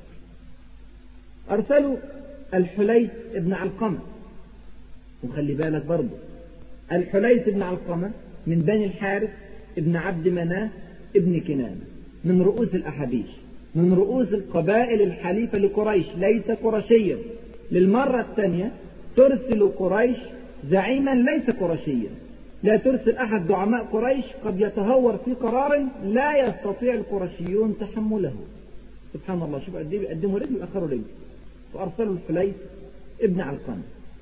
أرسلوا الحليث ابن علقمة، وخلي بالك برضه الحليث ابن علقمة من بني الحارث ابن عبد مناف ابن كنانة، من رؤوس الأحابيش، من رؤوس القبائل الحليفة لقريش، ليس قرشيا. للمرة الثانية ترسل قريش زعيما ليس قرشيا. لا ترسل أحد زعماء قريش قد يتهور في قرار لا يستطيع القرشيون تحمله. سبحان الله، شوف قد ايه بيقدموا رجل ويأخروا رجل. فأرسلوا الحليث ابن علقمة.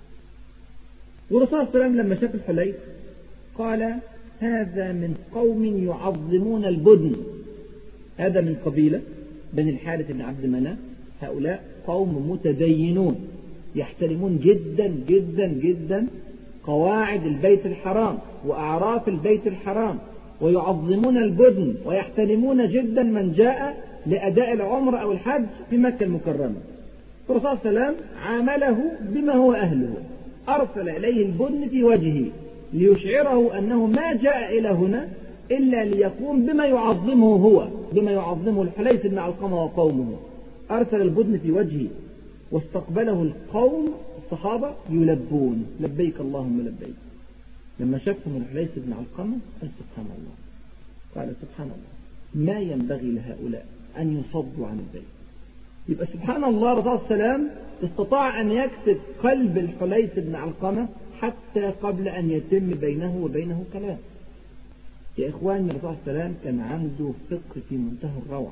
والرسول صلى الله عليه وسلم لما شاف الحليث قال هذا من قوم يعظمون البدن. هذا من قبيلة بني الحارث بن عبد مناف. هؤلاء قوم متدينون يحترمون جدا جدا جدا قواعد البيت الحرام وأعراف البيت الحرام، ويعظمون البدن ويحترمون جدا من جاء لأداء العمر أو الحج في مكة المكرمة. الرسول صلى الله عليه وسلم عامله بما هو أهله، أرسل إليه البدن في وجهه ليشعره أنه ما جاء إلى هنا إلا ليقوم بما يعظمه هو، بما يعظمه الحليث بن علقمة وقومه. أرسل البدن في وجهه واستقبله القوم الصحابة يلبون لبيك اللهم لبيك. لما شافهم الحليث بن علقمة قال سبحان الله، قال سبحان الله ما ينبغي لهؤلاء أن يصدوا عن البيت. يبقى سبحان الله الرسول صلى الله عليه وسلم استطاع أن يكسب قلب الحليث بن علقمة حتى قبل أن يتم بينه وبينه كلام. يا إخواني الرسول صلى الله عليه وسلم كان عنده فقه في منتهى الروعة.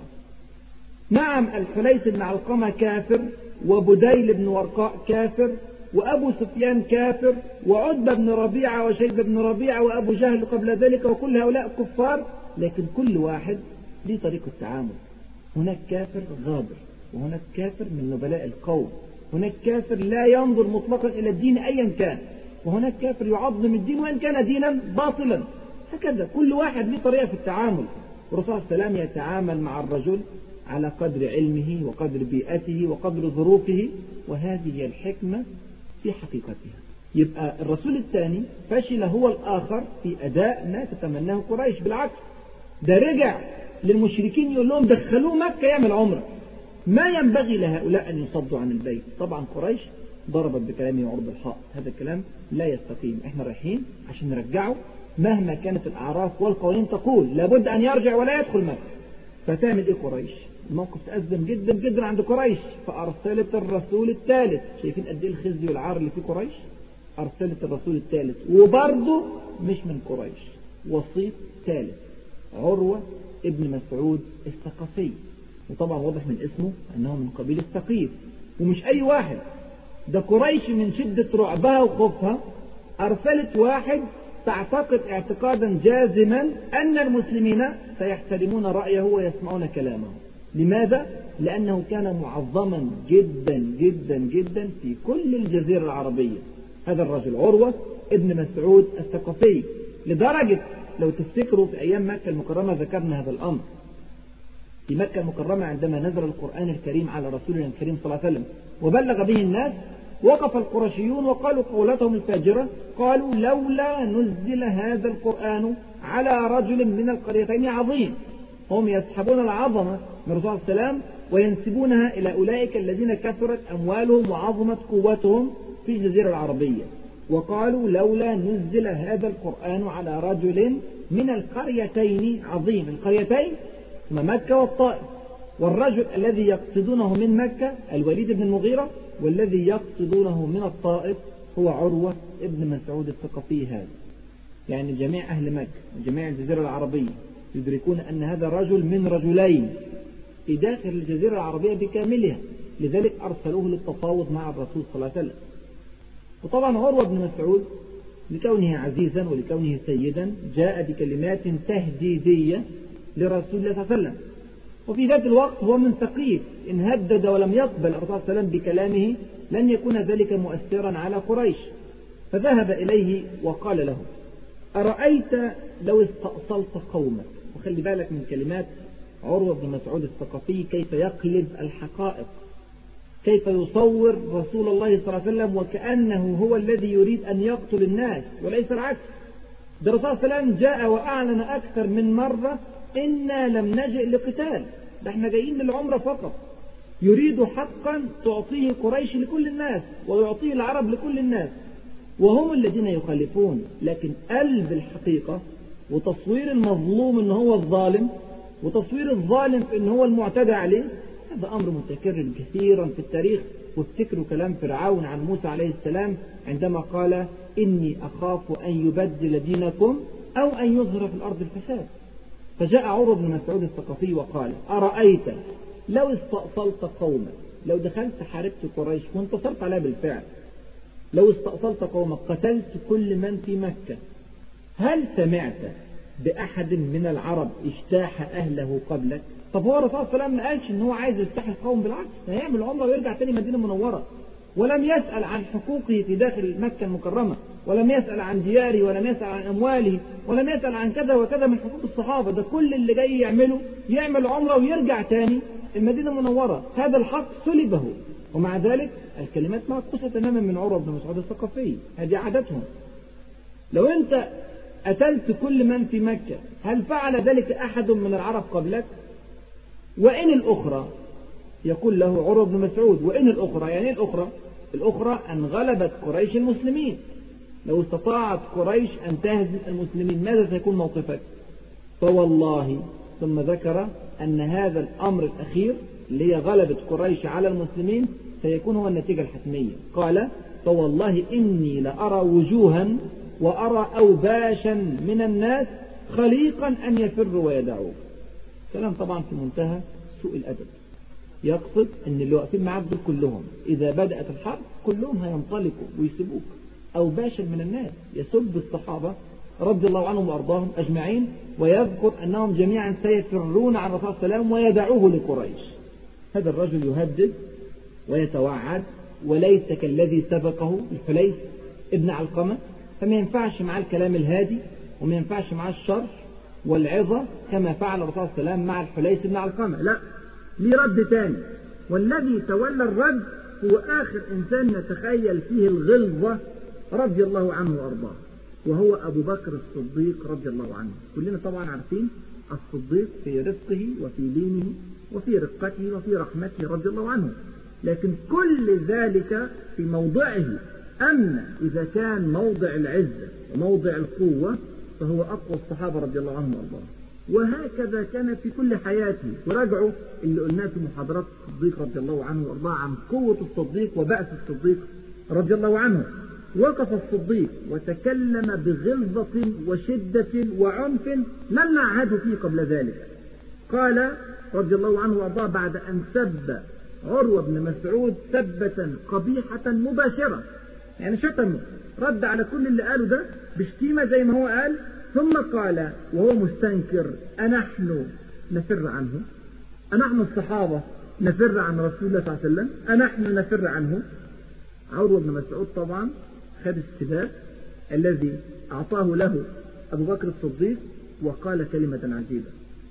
نعم الحليث بن علقمة كافر، وبديل بن ورقاء كافر، وأبو سفيان كافر، وعتبة بن ربيعة وشيبة بن ربيعة وأبو جهل قبل ذلك، وكل هؤلاء كفار، لكن كل واحد ليه طريقة التعامل. هناك كافر غابر، وهناك كافر من نبلاء القوم، هناك كافر لا ينظر مطلقا إلى الدين أيا كان، وهناك كافر يعظم الدين وإن كان دينا باطلا. هكذا كل واحد ليه طريقة في التعامل. الرسول صلى الله عليه وسلم يتعامل مع الرجل على قدر علمه وقدر بيئته وقدر ظروفه، وهذه هي الحكمة في حقيقتها. يبقى الرسول الثاني فشل هو الآخر في أداء ما تتمناه قريش، بالعكس ده رجع للمشركين يقول لهم دخلوه مكة يعمل عمره. ما ينبغي لهؤلاء أن يصدوا عن البيت. طبعا قريش ضربت بكلامه عرض الحائط، هذا الكلام لا يستقيم، احنا رايحين عشان نرجعه مهما كانت الأعراف والقوانين تقول لابد أن يرجع ولا يدخل مكة. فتعمل إيه قريش؟ الموقف تأزم جدا جدا عند قريش، فأرسلت الرسول الثالث. شايفين قد إيه الخزي والعار اللي في قريش؟ أرسلت الرسول الثالث، وبرضه مش من قريش، وسيط ثالث، عروة ابن مسعود الثقفي. وطبعا واضح من اسمه أنه من قبيل الثقيف، ومش أي واحد، ده قريش من شدة رعبها وخوفها أرسلت واحد تعتقد اعتقادا جازما أن المسلمين سيحترمون رأيه ويسمعون كلامه. لماذا؟ لأنه كان معظما جدا جدا جدا في كل الجزيرة العربية. هذا الرجل عروة ابن مسعود الثقفي، لدرجة لو تفتكروا في أيام مكة المكرمة ذكرنا هذا الأمر. في مكة المكرمة عندما نزل القرآن الكريم على رسولنا الكريم صلى الله عليه وسلم وبلغ به الناس، وقف القرشيون وقالوا قولتهم الفاجرة، قالوا لولا نزل هذا القرآن على رجل من القريتين عظيم. هم يسحبون العظمة من الرسول صلى الله عليه وسلم وينسبونها إلى أولئك الذين كثرت أموالهم وعظمت قوتهم في الجزيرة العربية. وقالوا لولا نزل هذا القرآن على رجل من القريتين عظيم. القريتين ثم مكة والطائف، والرجل الذي يقصدونه من مكة الوليد بن المغيرة، والذي يقصدونه من الطائف هو عروة ابن مسعود الثقفي. هذا يعني جميع أهل مكة وجميع الجزيرة العربية يدركون أن هذا الرجل من رجلين في داخل الجزيرة العربية بكاملها، لذلك أرسلوه للتفاوض مع الرسول صلى الله عليه وسلم. وطبعا عروة بن مسعود لكونه عزيزا ولكونه سيدا جاء بكلمات تهديدية لرسول الله صلى الله عليه وسلم، وفي ذات الوقت هو من ثقيف، إن هدد ولم يقبل الرسول صلى الله عليه وسلم بكلامه لن يكون ذلك مؤثرا على قريش، فذهب إليه وقال له: أرأيت لو استأصلت قومك. وخلي بالك من كلمات عروة بن مسعود الثقفي كيف يقلب الحقائق، كيف يصور رسول الله صلى الله عليه وسلم وكأنه هو الذي يريد أن يقتل الناس وليس العكس. ده الرسول صلى الله عليه وسلم جاء وأعلن أكثر من مرة: إنا لم نجئ لقتال، ده احنا جايين للعمرة فقط. يريد حقا تعطيه قريش لكل الناس ويعطيه العرب لكل الناس، وهم الذين يخالفون. لكن قلب الحقيقة وتصوير المظلوم إن هو الظالم وتصوير الظالم في إن هو المعتدى عليه، هذا أمر متكرر كثيرا في التاريخ. وافتكروا كلام فرعون عن موسى عليه السلام عندما قال: إني أخاف أن يبدل دينكم أو أن يظهر في الأرض الفساد. فجاء عروة بن مسعود الثقفي وقال: أرأيت لو استأصلت قومك، لو دخلت حاربت قريش وانتصرت عليها بالفعل، لو استأصلت قومك قتلت كل من في مكة، هل سمعت بأحد من العرب اجتاح أهله قبلك؟ طب هو الرسول صلى الله عليه وسلم ما قالش ان هو عايز يجتاح القوم، بالعكس هيعمل عمره ويرجع تاني مدينة منورة، ولم يسأل عن حقوقه في داخل مكة المكرمة، ولم يسأل عن دياره، ولم يسأل عن أمواله، ولم يسأل عن كذا وكذا من حقوق الصحابة. ده كل اللي جاي يعمله يعمل عمره ويرجع تاني المدينة المنورة. هذا الحق سلبه، ومع ذلك الكلمات معكوسة تماما من عروة بن مسعود الثقفي. هذه عادتهم. لو أنت قتلت كل من في مكة، هل فعل ذلك أحد من العرب قبلك؟ وإن الأخرى، يقول له عروة بن مسعود: وإن الأخرى، يعني الأخرى الأخرى أن غلبت قريش المسلمين. لو استطاعت قريش أن تهزم المسلمين ماذا سيكون موقفك؟ فوالله، ثم ذكر أن هذا الأمر الأخير اللي هي غلبت قريش على المسلمين سيكون هو النتيجة الحتمية. قال: فوالله إني لأرى وجوها وأرى أوباشا من الناس خليقا أن يفروا ويدعوا. كلام طبعا في منتهى سوء الأدب. يقصد أن اللي واقفين معاك دول كلهم إذا بدأت الحرب كلهم هينطلقوا ويسيبوك. أوباشا من الناس، يسب الصحابة رضي الله عنهم وأرضاهم أجمعين، ويذكر أنهم جميعا سيفرون عن الرسول صلى الله عليه وسلم ويدعوه لقريش. هذا الرجل يهدد ويتوعد، وليس كالذي سبقه الحليس ابن علقمة، فما ينفعش معاه الكلام الهادي وما ينفعش معاه الشرح والعظة كما فعل الرسول صلى الله عليه وسلم مع الحليس بن علقمة. لا، ليه رد تاني. والذي تولى الرد هو آخر إنسان نتخيل فيه الغلظة رضي الله عنه وأرضاه، وهو أبو بكر الصديق رضي الله عنه. كلنا طبعا عارفين الصديق في رفقه وفي لينه وفي رقته وفي رحمته رضي الله عنه، لكن كل ذلك في موضعه. أما إذا كان موضع العزة وموضع القوة فهو أقوى الصحابة رضي الله عنهم وأرضاهم، وهكذا كان في كل حياته. وراجعوا اللي قلناه في محاضرات الصديق رضي الله عنه وأرضاه عن قوة الصديق وبأس الصديق رضي الله عنه. وقف الصديق وتكلم بغلظة وشدة وعنف لم نعهد فيه قبل ذلك. قال رضي الله عنه وأرضاه بعد أن سب عروة بن مسعود سبة قبيحة مباشرة، يعني شتمه، رد على كل اللي قاله ده بشتيمة زي ما هو قال، ثم قال وهو مستنكر: أنحن نفر عنه؟ أنحن الصحابة نفر عن رسول الله صلى الله عليه وسلم؟ أنحن نفر عنه؟ عروة بن مسعود طبعا خد السباب الذي أعطاه له أبو بكر الصديق وقال كلمة عجيبة.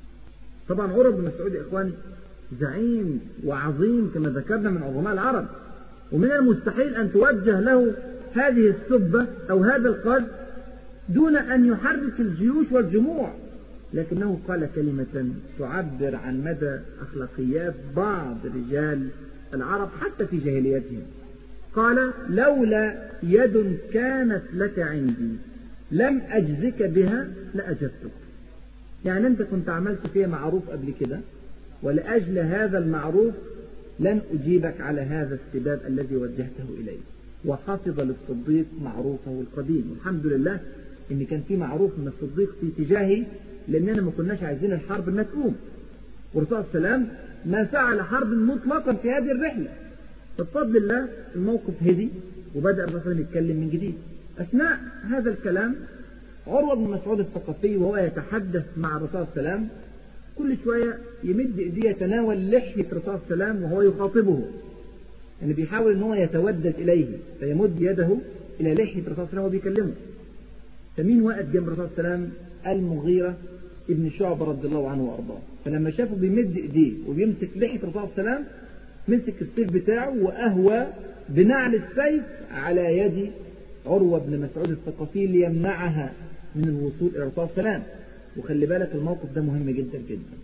طبعا عروة بن مسعود يا إخواني زعيم وعظيم كما ذكرنا من عظماء العرب، ومن المستحيل أن توجه له هذه السبة أو هذا القذف دون أن يحرك الجيوش والجموع، لكنه قال كلمة تعبر عن مدى أخلاقيات بعض رجال العرب حتى في جاهليتهم. قال لولا يد كانت لك عندي لم أجزك بها لأجبتك. يعني أنت كنت عملت فيها معروف قبل كده، ولأجل هذا المعروف لن أجيبك على هذا السباب الذي وجهته إليه. وحفظ للصديق معروفه القديم. والحمد لله إن كان في معروف من الصديق في تجاهي، لأننا ما كناش عايزين الحرب أنها تقوم، والرسول صلى الله عليه وسلم ما فعل حرب مطلقا في هذه الرحلة. بفضل الله الموقف هدي وبدأ الرسول يتكلم من جديد. أثناء هذا الكلام عروة بن مسعود الثقفي وهو يتحدث مع الرسول صلى الله عليه وسلم كل شوية يمد إيديه يتناول لحية الرسول صلى الله عليه وسلم وهو يخاطبه، يعني بيحاول أن هو يتودد إليه فيمد يده إلى لحية الرسول صلى الله عليه وسلم وهو بيكلمه. فمين واقف جنب الرسول صلى الله عليه وسلم؟ المغيرة ابن شعبة رضي الله عنه وأرضاه. فلما شافه بيمد إيديه وبيمسك لحية الرسول صلى الله عليه وسلم مسك السيف بتاعه وأهوى بنعل السيف على يد عروة بن مسعود الثقفي ليمنعها من الوصول إلى الرسول صلى الله عليه وسلم. وخلي بالك الموقف ده مهم جدا جدا،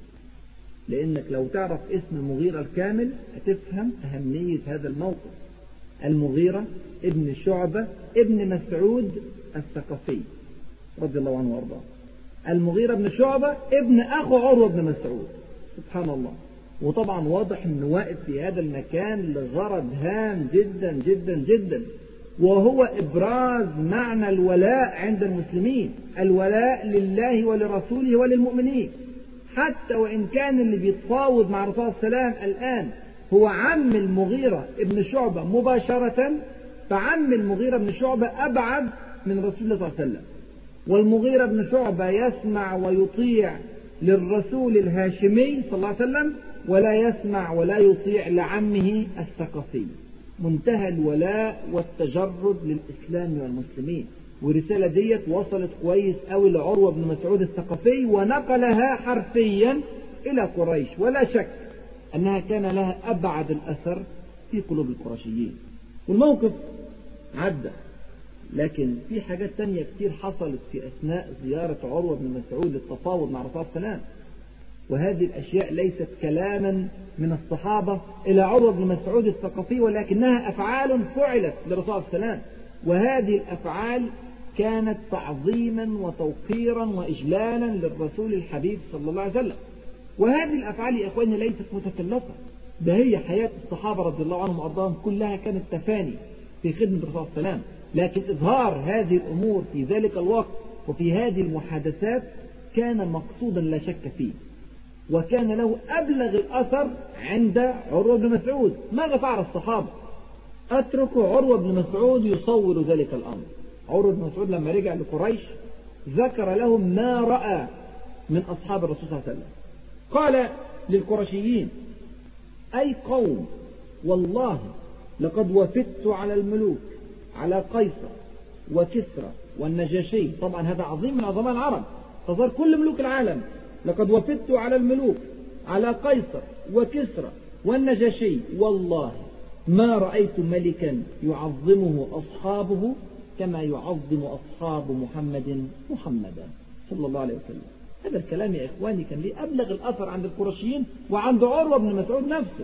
لأنك لو تعرف اسم المغيرة الكامل هتفهم أهمية هذا الموقف. المغيرة ابن شعبة ابن مسعود الثقفي رضي الله عنه وارضاه. المغيرة ابن شعبة ابن أخو عروة بن مسعود. سبحان الله. وطبعا واضح أنه واقف في هذا المكان لغرض هام جدا جدا جدا، وهو إبراز معنى الولاء عند المسلمين، الولاء لله ولرسوله وللمؤمنين. حتى وإن كان اللي بيتفاوض مع الرسول صلى الله عليه وسلم الآن هو عم المغيرة ابن شعبة مباشرة، فعم المغيرة ابن شعبة أبعد من رسول الله صلى الله عليه وسلم. والمغيرة ابن شعبة يسمع ويطيع للرسول الهاشمي صلى الله عليه وسلم، ولا يسمع ولا يطيع لعمه الثقفي. منتهى الولاء والتجرد للإسلام والمسلمين. ورسالة ديت وصلت كويس أوي لعروة بن مسعود الثقفي ونقلها حرفيا إلى قريش، ولا شك أنها كان لها أبعد الأثر في قلوب القرشيين. والموقف عدى، لكن في حاجات تانية كتير حصلت في أثناء زيارة عروة بن مسعود للتفاوض مع الرسول صلى الله عليه وسلم، وهذه الأشياء ليست كلاما من الصحابة إلى عروة بن مسعود الثقفي، ولكنها أفعال فعلت للرسول صلى الله عليه وسلم. وهذه الأفعال كانت تعظيما وتوقيرا وإجلالا للرسول الحبيب صلى الله عليه وسلم. وهذه الأفعال يا إخواني ليست متكلفة، ده هي حياة الصحابة رضي الله عنهم وأرضاهم كلها كانت تفاني في خدمة الرسول صلى الله عليه وسلم. لكن إظهار هذه الأمور في ذلك الوقت وفي هذه المحادثات كان مقصودا لا شك فيه، وكان له أبلغ الأثر عند عروة بن مسعود. ماذا فعل الصحابة؟ أترك عروة بن مسعود يصور ذلك الأمر. عروة بن مسعود لما رجع لقريش ذكر لهم ما رأى من أصحاب الرسول صلى الله عليه وسلم. قال للقرشيين: أي قوم، والله لقد وفدت على الملوك، على قيصر وكسرى والنجاشي. طبعا هذا عظيم من عظماء العرب، تظهر كل ملوك العالم. لقد وفدت على الملوك، على قيصر وكسرى والنجاشي، والله ما رأيت ملكا يعظمه أصحابه كما يعظم أصحاب محمد محمدا صلى الله عليه وسلم. هذا الكلام يا إخواني كان ليه أبلغ الأثر عند القرشيين وعند عروة بن مسعود نفسه.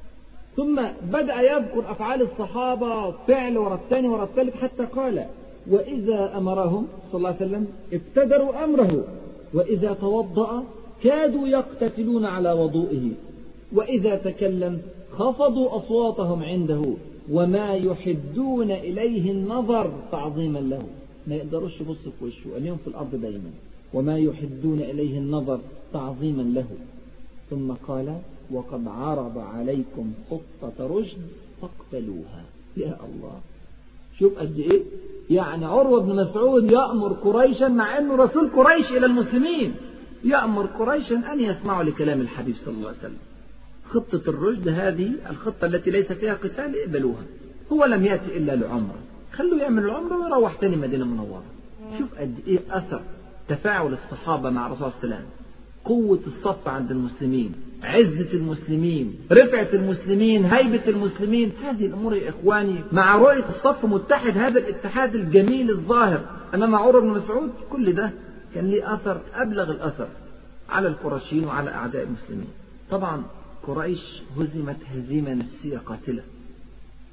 ثم بدأ يذكر أفعال الصحابة فعل ورا الثاني ورا الثالث، حتى قال: وإذا أمرهم صلى الله عليه وسلم ابتدروا أمره، وإذا توضأ كادوا يقتتلون على وضوئه، وإذا تكلم خفضوا أصواتهم عنده، وما يحدون إليه النظر تعظيما له. ما يقدروش يبصوا في وشه، اليوم في الأرض دايما، وما يحدون إليه النظر تعظيما له. ثم قال: وقد عرض عليكم خطة رشد فاقبلوها. يا الله، شوف قد إيه يعني عروة بن مسعود يأمر قريشا، مع أنه رسول قريش إلى المسلمين، يأمر قريشا أن يسمعوا لكلام الحبيب صلى الله عليه وسلم. خطة الرشد هذه الخطة التي ليس فيها قتال اقبلوها. هو لم يأتي إلا لعمرة، خلوا يعمل العمرة ويروح تاني مدينة منورة. شوف قد إيه أثر تفاعل الصحابة مع الرسول صلى الله عليه وسلم، قوة الصف عند المسلمين، عزة المسلمين، رفعة المسلمين، هيبة المسلمين. هذه الأمور يا إخواني مع رؤية الصف متحد، هذا الاتحاد الجميل الظاهر أمام عروة بن مسعود، كل ده كان ليه أثر أبلغ الأثر على القرشيين وعلى أعداء المسلمين. طبعا قريش هزمت هزيمة نفسية قاتلة،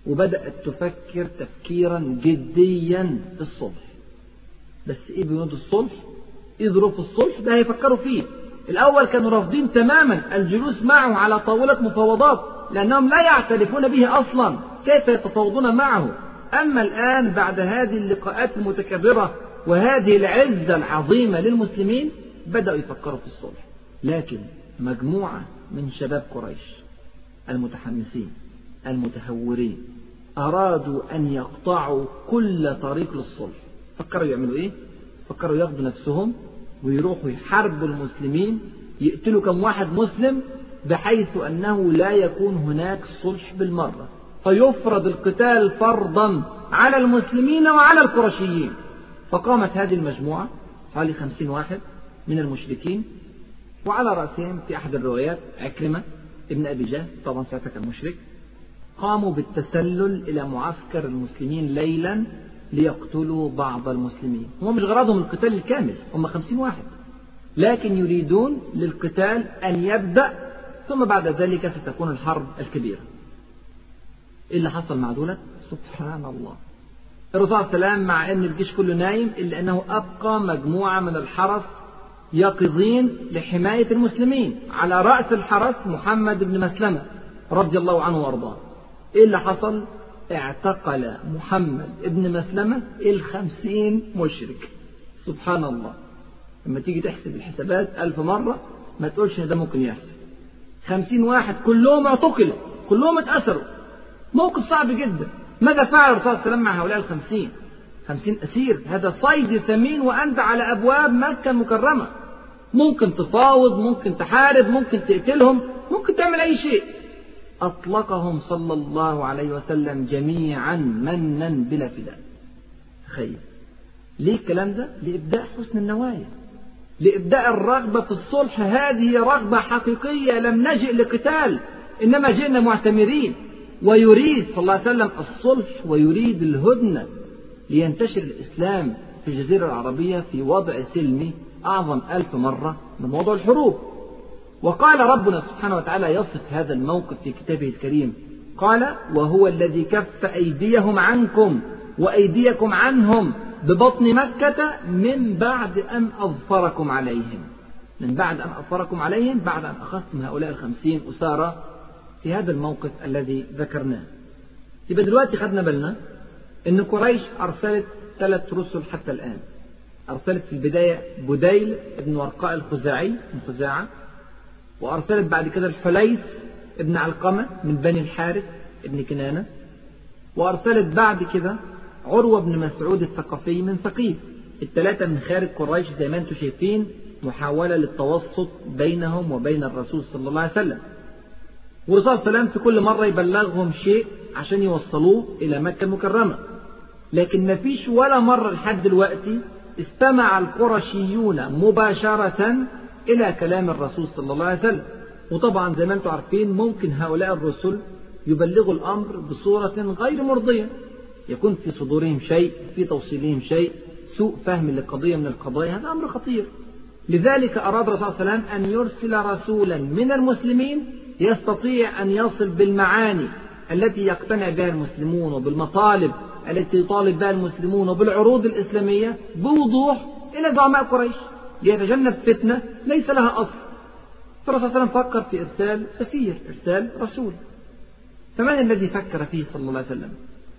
وبدأت تفكر تفكيرا جديا في الصلح. بس ايه بنود الصلح؟ ايه ظروف الصلح؟ ده هيفكروا فيه. الأول كانوا رافضين تماما الجلوس معه على طاولة مفاوضات، لأنهم لا يعترفون به أصلا، كيف يتفاوضون معه؟ أما الآن بعد هذه اللقاءات المتكررة وهذه العزة العظيمة للمسلمين بدأوا يفكروا في الصلح. لكن مجموعة من شباب قريش المتحمسين المتهورين أرادوا أن يقطعوا كل طريق للصلح. فكروا يعملوا إيه؟ فكروا ياخدوا نفسهم ويروحوا يحاربوا المسلمين، يقتلوا كم واحد مسلم بحيث أنه لا يكون هناك صلح بالمرة، فيفرض القتال فرضا على المسلمين وعلى القرشيين. فقامت هذه المجموعة حوالي خمسين واحد من المشركين، وعلى رأسهم في أحد الروايات عكرمة ابن أبي جهل، طبعا ساعتها كان مشرك. قاموا بالتسلل إلى معسكر المسلمين ليلا ليقتلوا بعض المسلمين. هم مش غرضهم القتال الكامل، هم خمسين واحد، لكن يريدون للقتال أن يبدأ، ثم بعد ذلك ستكون الحرب الكبيرة. إيه اللي حصل مع دولة؟ سبحان الله. الرسول صلى الله عليه وسلم مع أن الجيش كله نايم إلا أنه أبقى مجموعة من الحرس يقظين لحماية المسلمين. على رأس الحرس محمد بن مسلمة رضي الله عنه وارضاه. إيه اللي حصل؟ اعتقل محمد بن مسلمة الخمسين مشرك. سبحان الله. لما تيجي تحسب الحسابات ألف مرة ما تقولش إن ده ممكن يحصل. خمسين واحد كلهم اعتقلوا، كلهم اتأثروا. موقف صعب جدا. ماذا فعل الرسول صلى الله عليه وسلم مع هؤلاء الخمسين؟ خمسين أسير، هذا صيد ثمين وأنت على أبواب مكة المكرمة. ممكن تفاوض، ممكن تحارب، ممكن تقتلهم، ممكن تعمل أي شيء. أطلقهم صلى الله عليه وسلم جميعا منا بلا فداء. تخيل. ليه الكلام ده؟ لإبداء حسن النوايا، لإبداء الرغبة في الصلح. هذه رغبة حقيقية، لم نجئ لقتال إنما جئنا معتمرين. ويريد صلى الله عليه وسلم الصلح ويريد الهدنة لينتشر الإسلام في الجزيرة العربية في وضع سلمي أعظم ألف مرة من موضوع الحروب. وقال ربنا سبحانه وتعالى يصف هذا الموقف في كتابه الكريم، قال: وهو الذي كف أيديهم عنكم وأيديكم عنهم ببطن مكة من بعد أن أظفركم عليهم. من بعد أن أظفركم عليهم، بعد أن أخذتم هؤلاء الخمسين أسارى في هذا الموقف الذي ذكرناه. يبقى دلوقتي خدنا بالنا أن قريش أرسلت ثلاث رسل حتى الآن. أرسلت في البداية بديل ابن ورقاء الخزاعي من خزاعة، وأرسلت بعد كده الحليس ابن علقمة من بني الحارث ابن كنانة، وأرسلت بعد كده عروة بن مسعود الثقفي من ثقيف. الثلاثة من خارج قريش زي ما انتم شايفين، محاولة للتوسط بينهم وبين الرسول صلى الله عليه وسلم. والرسول صلى الله عليه وسلم في كل مرة يبلغهم شيء عشان يوصلوه إلى مكة المكرمة، لكن ما فيش ولا مرة لحد دلوقتي استمع القرشيون مباشرة إلى كلام الرسول صلى الله عليه وسلم. وطبعا زي ما انتم عارفين ممكن هؤلاء الرسل يبلغوا الأمر بصورة غير مرضية، يكون في صدورهم شيء، في توصيلهم شيء، سوء فهم لقضية من القضايا، هذا أمر خطير. لذلك أراد الرسول صلى الله عليه وسلم أن يرسل رسولا من المسلمين يستطيع أن يصل بالمعاني التي يقتنع بها المسلمون وبالمطالب التي يطالب بها المسلمون وبالعروض الإسلامية بوضوح إلى زعماء قريش ليتجنب فتنة ليس لها أصل. فالرسول صلى الله عليه وسلم فكر في إرسال سفير، إرسال رسول. فمن الذي فكر فيه صلى الله عليه وسلم؟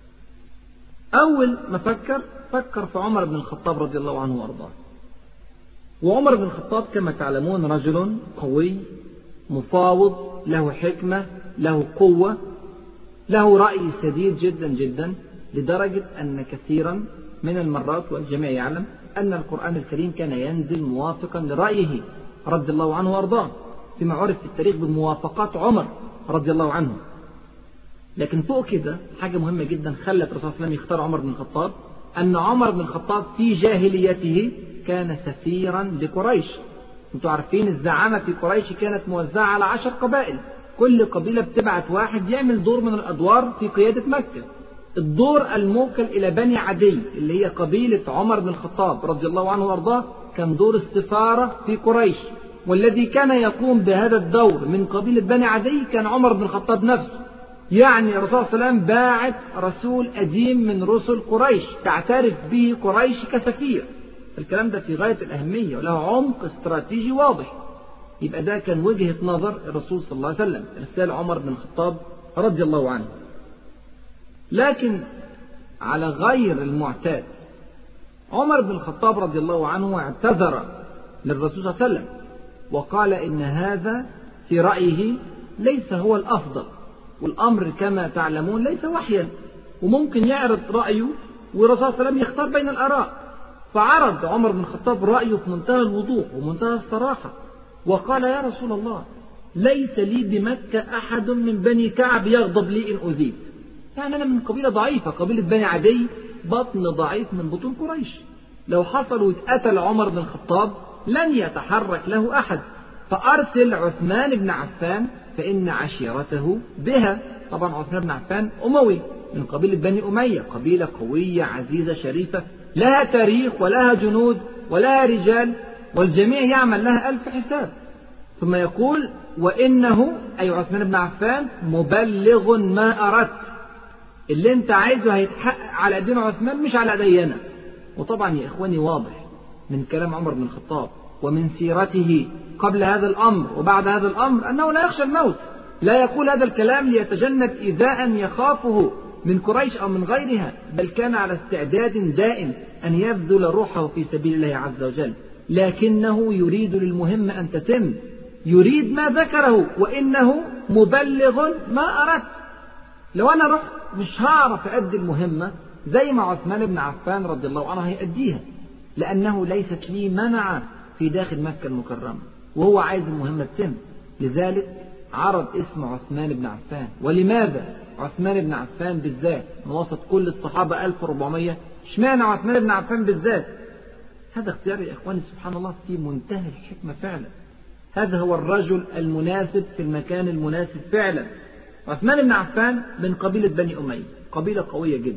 أول ما فكر فكر في عمر بن الخطاب رضي الله عنه وأرضاه. وعمر بن الخطاب كما تعلمون رجل قوي مفاوض، له حكمة، له قوة، له رأي سديد جدا جدا، لدرجة أن كثيرا من المرات والجميع يعلم أن القرآن الكريم كان ينزل موافقا لرأيه رضي الله عنه وأرضاه، فيما عرف في التاريخ بموافقات عمر رضي الله عنه. لكن فوق كده حاجة مهمة جدا خلت الرسول صلى الله عليه وسلم يختار عمر بن الخطاب، أن عمر بن الخطاب في جاهليته كان سفيرا لقريش. انتوا عارفين الزعامة في قريش كانت موزعة على عشر قبائل، كل قبيلة بتبعت واحد يعمل دور من الأدوار في قيادة مكة. الدور الموكل إلى بني عدي اللي هي قبيلة عمر بن الخطاب رضي الله عنه وأرضاه كان دور السفارة في قريش، والذي كان يقوم بهذا الدور من قبيلة بني عدي كان عمر بن الخطاب نفسه. يعني الرسول صلى الله عليه وسلم باعث رسول قديم من رسل قريش تعترف به قريش كسفير. الكلام ده في غاية الأهمية وله عمق استراتيجي واضح. يبقى ده كان وجهة نظر الرسول صلى الله عليه وسلم، إرسال عمر بن الخطاب رضي الله عنه. لكن على غير المعتاد، عمر بن الخطاب رضي الله عنه اعتذر للرسول صلى الله عليه وسلم وقال إن هذا في رأيه ليس هو الأفضل، والأمر كما تعلمون ليس وحيا، وممكن يعرض رأيه والرسول صلى الله عليه وسلم يختار بين الآراء. فعرض عمر بن الخطاب رأيه في منتهى الوضوح ومنتهى الصراحة وقال: يا رسول الله، ليس لي بمكة أحد من بني كعب يغضب لي إن أذيت. يعني أنا من قبيلة ضعيفة، قبيلة بني عدي، بطن ضعيف من بطون قريش. لو حصل واتقتل عمر بن الخطاب لن يتحرك له أحد، فأرسل عثمان بن عفان فإن عشيرته بها. طبعا عثمان بن عفان أموي من قبيلة بني أمية، قبيلة قوية عزيزة شريفة لها تاريخ ولها جنود ولها رجال، والجميع يعمل لها ألف حساب. ثم يقول: وإنه أي عثمان بن عفان مبلغ ما أردت، اللي انت عايزه هيتحقق على أيدين عثمان مش على أيدي أنا. وطبعا يا إخواني واضح من كلام عمر بن الخطاب ومن سيرته قبل هذا الأمر وبعد هذا الأمر أنه لا يخشى الموت. لا يقول هذا الكلام ليتجنب إيذاء يخافه من قريش أو من غيرها، بل كان على استعداد دائم أن يبذل روحه في سبيل الله عز وجل، لكنه يريد للمهمة أن تتم، يريد ما ذكره: وإنه مبلغ ما أردت. لو أنا رحت مش هعرف أؤدي المهمة زي ما عثمان بن عفان رضي الله عنه هيأديها، لأنه ليست لي منع في داخل مكة المكرمة، وهو عايز المهمة تتم. لذلك عرض اسم عثمان بن عفان. ولماذا عثمان بن عفان بالذات من وسط كل الصحابة ألف وأربعمائة؟ اشمعنى عثمان بن عفان بالذات؟ هذا اختيار يا إخواني سبحان الله في منتهى الحكمة فعلا. هذا هو الرجل المناسب في المكان المناسب فعلا. عثمان بن عفان من قبيلة بني أمية، قبيلة قوية جدا،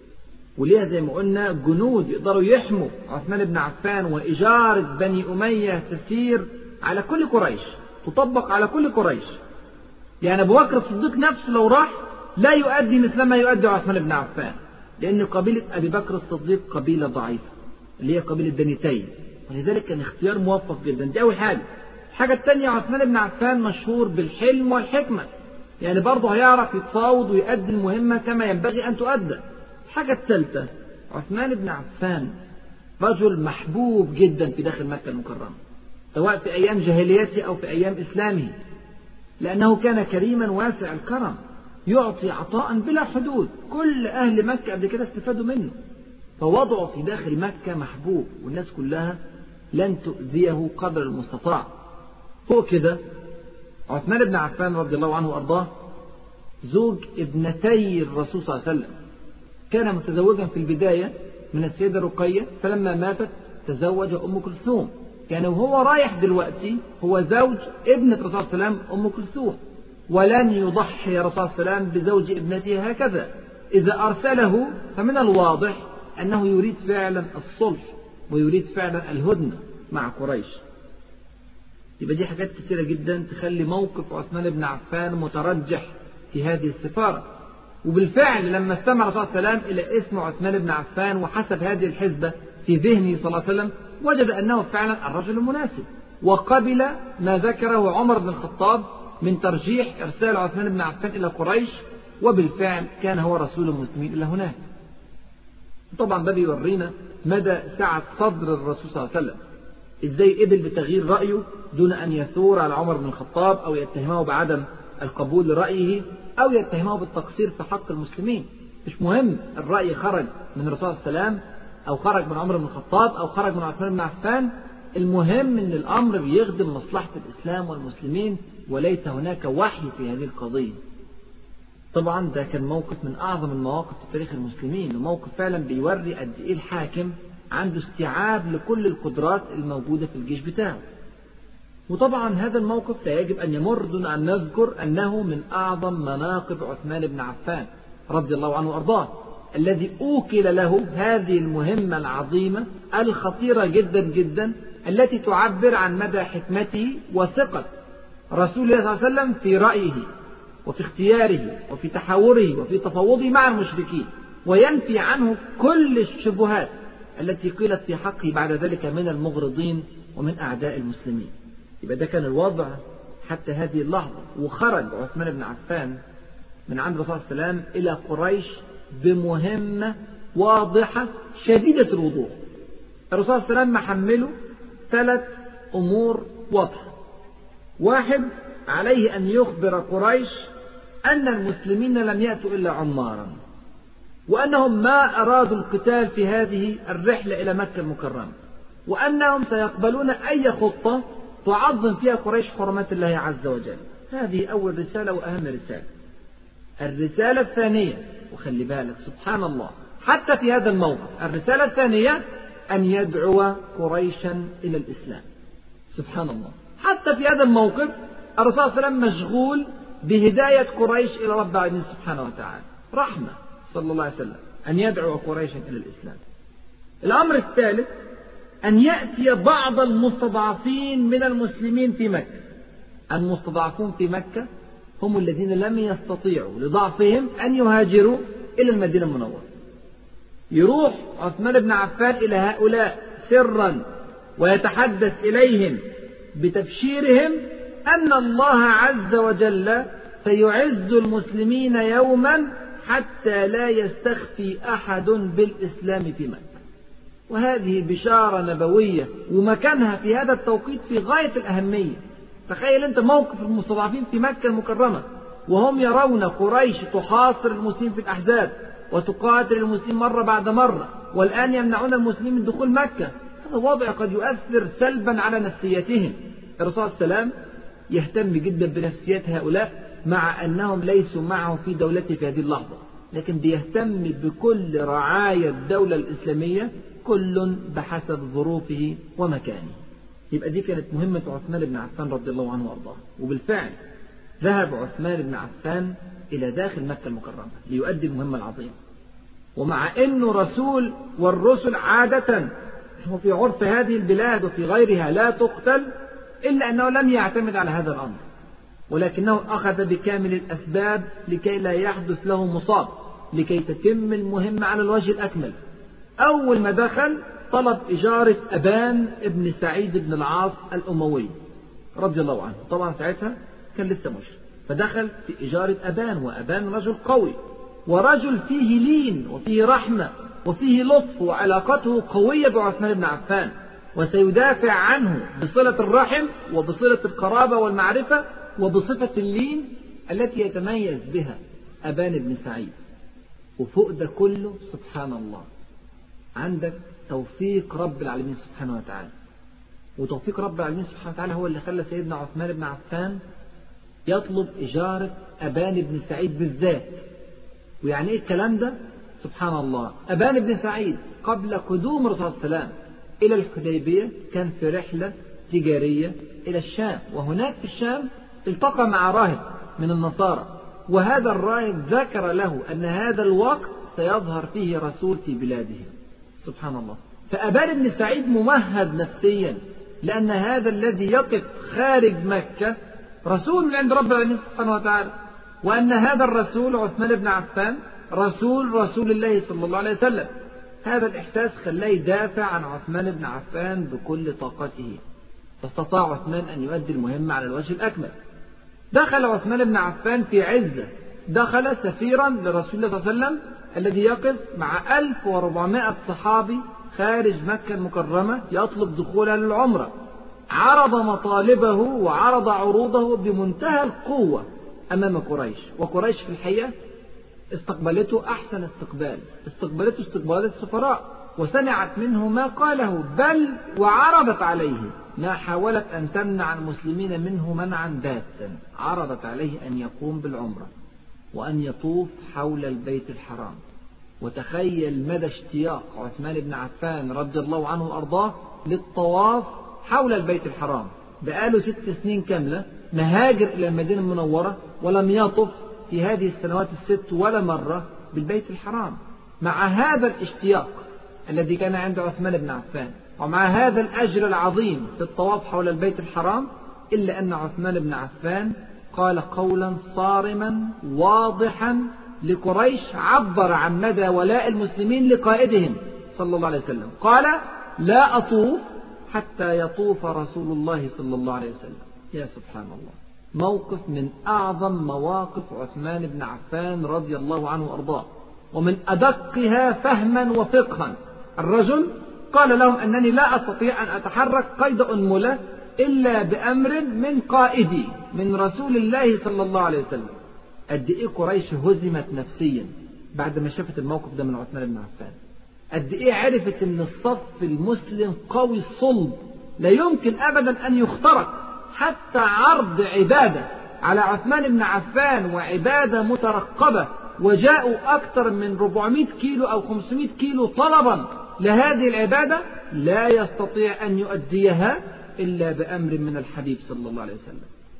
وليها زي ما قلنا جنود يقدروا يحموا عثمان بن عفان، وإجارة بني أمية تسير على كل قريش، تطبق على كل قريش. يعني أبو بكر الصديق نفسه لو راح لا يؤدي مثل ما يؤدي عثمان بن عفان، لأن قبيلة أبي بكر الصديق قبيلة ضعيفة اللي هي قبيلة بني تيم، ولذلك كان اختيار موفق جدا. دي أول حاجة. الحاجة الثانية، عثمان بن عفان مشهور بالحلم والحكمة، يعني برضه هيعرف يتفاوض ويؤدي المهمة كما ينبغي أن تؤدى. الحاجة الثالثة، عثمان بن عفان رجل محبوب جدا في داخل مكة المكرمة، سواء في أيام جاهليته أو في أيام إسلامه، لأنه كان كريما واسع الكرم، يعطي عطاء بلا حدود. كل أهل مكة قبل كده استفادوا منه، فوضعه في داخل مكة محبوب، والناس كلها لن تؤذيه قدر المستطاع. فوق كده عثمان بن عفان رضي الله عنه وأرضاه زوج ابنتي الرسول صلى الله عليه وسلم، كان متزوجا في البداية من السيدة رقية، فلما ماتت تزوج أم كلثوم. كان وهو رايح دلوقتي هو زوج ابنة الرسول صلى الله عليه وسلم أم كلثوم، ولن يضحي الرسول صلى الله عليه وسلم بزوج ابنته هكذا. إذا أرسله فمن الواضح أنه يريد فعلا الصلح ويريد فعلا الهدنة مع قريش. يبقى دي حاجات كثيرة جدا تخلي موقف عثمان بن عفان مترجح في هذه السفارة. وبالفعل لما استمع الرسول صلى الله عليه وسلم إلى اسم عثمان بن عفان وحسب هذه الحسبة في ذهنه صلى الله عليه وسلم، وجد أنه فعلا الرجل المناسب، وقبل ما ذكره عمر بن الخطاب من ترجيح إرسال عثمان بن عفان إلى قريش، وبالفعل كان هو رسول المسلمين إلى هناك. طبعا ده بيورينا مدى سعة صدر الرسول صلى الله عليه وسلم، إزاي قبل بتغيير رأيه دون أن يثور على عمر بن الخطاب أو يتهمه بعدم القبول لرأيه أو يتهمه بالتقصير في حق المسلمين. مش مهم الرأي خرج من الرسول صلى الله عليه وسلم أو خرج من عمر بن الخطاب أو خرج من عثمان بن عفان، المهم أن الأمر بيخدم مصلحة الإسلام والمسلمين، وليس هناك وحي في هذه القضية. طبعا ده كان موقف من أعظم المواقف في تاريخ المسلمين، وموقف فعلا بيوري قد إيه الحاكم عنده استيعاب لكل القدرات الموجودة في الجيش بتاعه. وطبعا هذا الموقف لا يجب أن يمر دون أن نذكر أنه من أعظم مناقب عثمان بن عفان رضي الله عنه وأرضاه، الذي أوكل له هذه المهمة العظيمة الخطيرة جدا جدا، التي تعبر عن مدى حكمته وثقة رسول الله صلى الله عليه وسلم في رأيه. وفي اختياره وفي تحاوره وفي تفاوضه مع المشركين، وينفي عنه كل الشبهات التي قيلت في حقه بعد ذلك من المغرضين ومن أعداء المسلمين. يبقى ده كان الوضع حتى هذه اللحظة. وخرج عثمان بن عفان من عند الرسول صلى الله عليه وسلم إلى قريش بمهمة واضحة شديدة الوضوح. الرسول صلى الله عليه وسلم محمله ثلاث أمور واضحة. واحد، عليه أن يخبر قريش أن المسلمين لم يأتوا إلا عمارا، وأنهم ما أرادوا القتال في هذه الرحلة إلى مكة المكرمة، وأنهم سيقبلون أي خطة تعظم فيها قريش حرمات الله عز وجل. هذه أول رسالة وأهم رسالة. الرسالة الثانية، وخلي بالك سبحان الله حتى في هذا الموقف، الرسالة الثانية أن يدعو قريشا إلى الإسلام. سبحان الله حتى في هذا الموقف الرسول صلى الله عليه وسلم مشغول بهداية قريش إلى رب العالمين سبحانه وتعالى. رحمة صلى الله عليه وسلم أن يدعو قريشا إلى الإسلام. الأمر الثالث أن يأتي بعض المستضعفين من المسلمين في مكة. المستضعفون في مكة هم الذين لم يستطيعوا لضعفهم أن يهاجروا إلى المدينة المنورة. يروح عثمان بن عفان إلى هؤلاء سرا ويتحدث إليهم بتبشيرهم أن الله عز وجل سيعز المسلمين يوما حتى لا يستخفي أحد بالإسلام في مكة. وهذه بشارة نبوية ومكانها في هذا التوقيت في غاية الأهمية. تخيل أنت موقف المستضعفين في مكة المكرمة وهم يرون قريش تحاصر المسلمين في الأحزاب وتقاتل المسلمين مرة بعد مرة، والآن يمنعون المسلمين من دخول مكة. هذا وضع قد يؤثر سلبا على نفسيتهم. الرسول صلى الله عليه وسلم يهتم جدا بنفسيات هؤلاء مع أنهم ليسوا معه في دولته في هذه اللحظة، لكن بيهتم بكل رعايا الدولة الإسلامية كل بحسب ظروفه ومكانه. يبقى دي كانت مهمة عثمان بن عفان رضي الله عنه وأرضاه. وبالفعل ذهب عثمان بن عفان إلى داخل مكة المكرمة ليؤدي المهمة العظيمة. ومع أنه رسول، والرسل عادة وفي عرف هذه البلاد وفي غيرها لا تقتل، إلا أنه لم يعتمد على هذا الأمر، ولكنه أخذ بكامل الأسباب لكي لا يحدث له مصاب، لكي تتم المهمة على الوجه الأكمل. أول ما دخل طلب إجارة أبان ابن سعيد بن العاص الأموي رضي الله عنه. طبعا ساعتها كان لسه مشرك، فدخل في إجارة أبان. وأبان رجل قوي ورجل فيه لين وفيه رحمة وفيه لطف، وعلاقته قوية بعثمان بن عفان، وسيدافع عنه بصلة الرحم وبصلة القرابة والمعرفة وبصفة اللين التي يتميز بها أبان بن سعيد. وفوق ده كله سبحان الله عندك توفيق رب العالمين سبحانه وتعالى. وتوفيق رب العالمين سبحانه وتعالى هو اللي خلى سيدنا عثمان بن عفان يطلب إجارة أبان بن سعيد بالذات. ويعني إيه الكلام ده؟ سبحان الله، أبان بن سعيد قبل قدوم الرسول صلى الله عليه وسلم إلى الحديبية كان في رحلة تجارية إلى الشام، وهناك في الشام التقى مع راهب من النصارى، وهذا الراهب ذكر له أن هذا الوقت سيظهر فيه رسول في بلاده. سبحان الله. فأبان بن سعيد ممهد نفسيا، لأن هذا الذي يقف خارج مكة رسول من عند رب العالمين سبحانه وتعالى، وأن هذا الرسول عثمان بن عفان رسول رسول الله صلى الله عليه وسلم. هذا الإحساس خلاه يدافع عن عثمان بن عفان بكل طاقته، فاستطاع عثمان أن يؤدي المهمة على الوجه الأكمل. دخل عثمان بن عفان في عزة، دخل سفيرا لرسول الله صلى الله عليه وسلم الذي يقف مع ألف وأربعمائة صحابي خارج مكة المكرمة يطلب دخولها للعمرة. عرض مطالبه وعرض عروضه بمنتهى القوة أمام قريش، وقريش في الحقيقة استقبلته أحسن استقبال، استقبلته استقبال السفراء، وسمعت منه ما قاله، بل وعرضت عليه ما حاولت أن تمنع المسلمين منه منعا باتا. عرضت عليه أن يقوم بالعمرة وأن يطوف حول البيت الحرام. وتخيل مدى اشتياق عثمان بن عفان رضي الله عنه وأرضاه للطواف حول البيت الحرام. بقاله ست سنين كاملة مهاجر إلى المدينة المنورة ولم يطف في هذه السنوات الست ولا مرة بالبيت الحرام. مع هذا الاشتياق الذي كان عند عثمان بن عفان ومع هذا الأجر العظيم في الطواف حول البيت الحرام، إلا أن عثمان بن عفان قال قولا صارما واضحا لقريش عبر عن مدى ولاء المسلمين لقائدهم صلى الله عليه وسلم. قال لا أطوف حتى يطوف رسول الله صلى الله عليه وسلم. يا سبحان الله، موقف من أعظم مواقف عثمان بن عفان رضي الله عنه وأرضاه، ومن أدقها فهما وفقها. الرجل قال لهم أنني لا أستطيع أن أتحرك قيد أنملة إلا بأمر من قائدي من رسول الله صلى الله عليه وسلم. قد إيه قريش هزمت نفسيا بعد ما شافت الموقف ده من عثمان بن عفان. قد إيه عرفت أن الصف المسلم قوي الصلب لا يمكن أبدا أن يخترق. حتى عرض عبادة على عثمان بن عفان وعبادة مترقبة، وجاءوا أكثر من أربعمائة كيلو أو خمسمائة كيلو طلبا لهذه العبادة، لا يستطيع أن يؤديها إلا بأمر من الحبيب صلى الله عليه وسلم.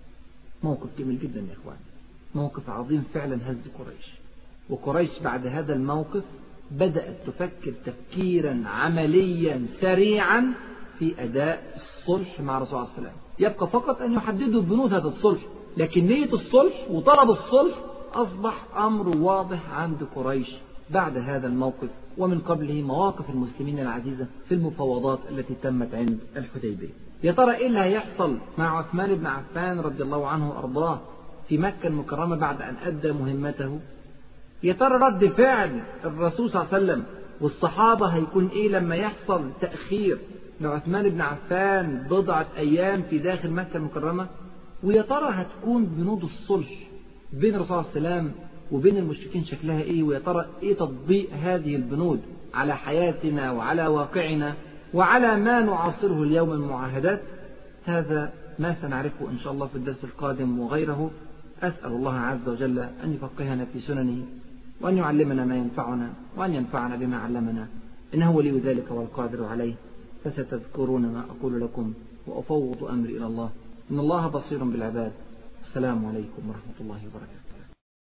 موقف جميل جدا يا إخوان، موقف عظيم فعلا هز قريش. وقريش بعد هذا الموقف بدأت تفكر تفكيرا عمليا سريعا في أداء الصلح مع الرسول صلى الله عليه وسلم. يبقى فقط أن يحددوا بنود هذا الصلح، لكن نية الصلح وطلب الصلح أصبح أمر واضح عند قريش بعد هذا الموقف، ومن قبله مواقف المسلمين العزيزة في المفاوضات التي تمت عند الحديبية. يا ترى إيه اللي هيحصل مع عثمان بن عفان رضي الله عنه وأرضاه في مكة المكرمة بعد أن أدى مهمته؟ يا ترى رد فعل الرسول صلى الله عليه وسلم والصحابة هيكون إيه لما يحصل تأخير لعثمان بن عفان بضعة أيام في داخل مكة المكرمة؟ ويا ترى هتكون بنود الصلح بين الرسول صلى الله عليه وسلم وبين المشركين شكلها إيه؟ ويا ترى إيه تطبيق هذه البنود على حياتنا وعلى واقعنا وعلى ما نعاصره اليوم من معاهدات؟ هذا ما سنعرفه إن شاء الله في الدرس القادم وغيره. أسأل الله عز وجل أن يفقهنا في سننه، وأن يعلمنا ما ينفعنا، وأن ينفعنا بما علمنا، إنه ولي ذلك والقادر عليه. فستذكرون ما أقول لكم وأفوض أمري إلى الله، إن الله بصير بالعباد. السلام عليكم ورحمة الله وبركاته.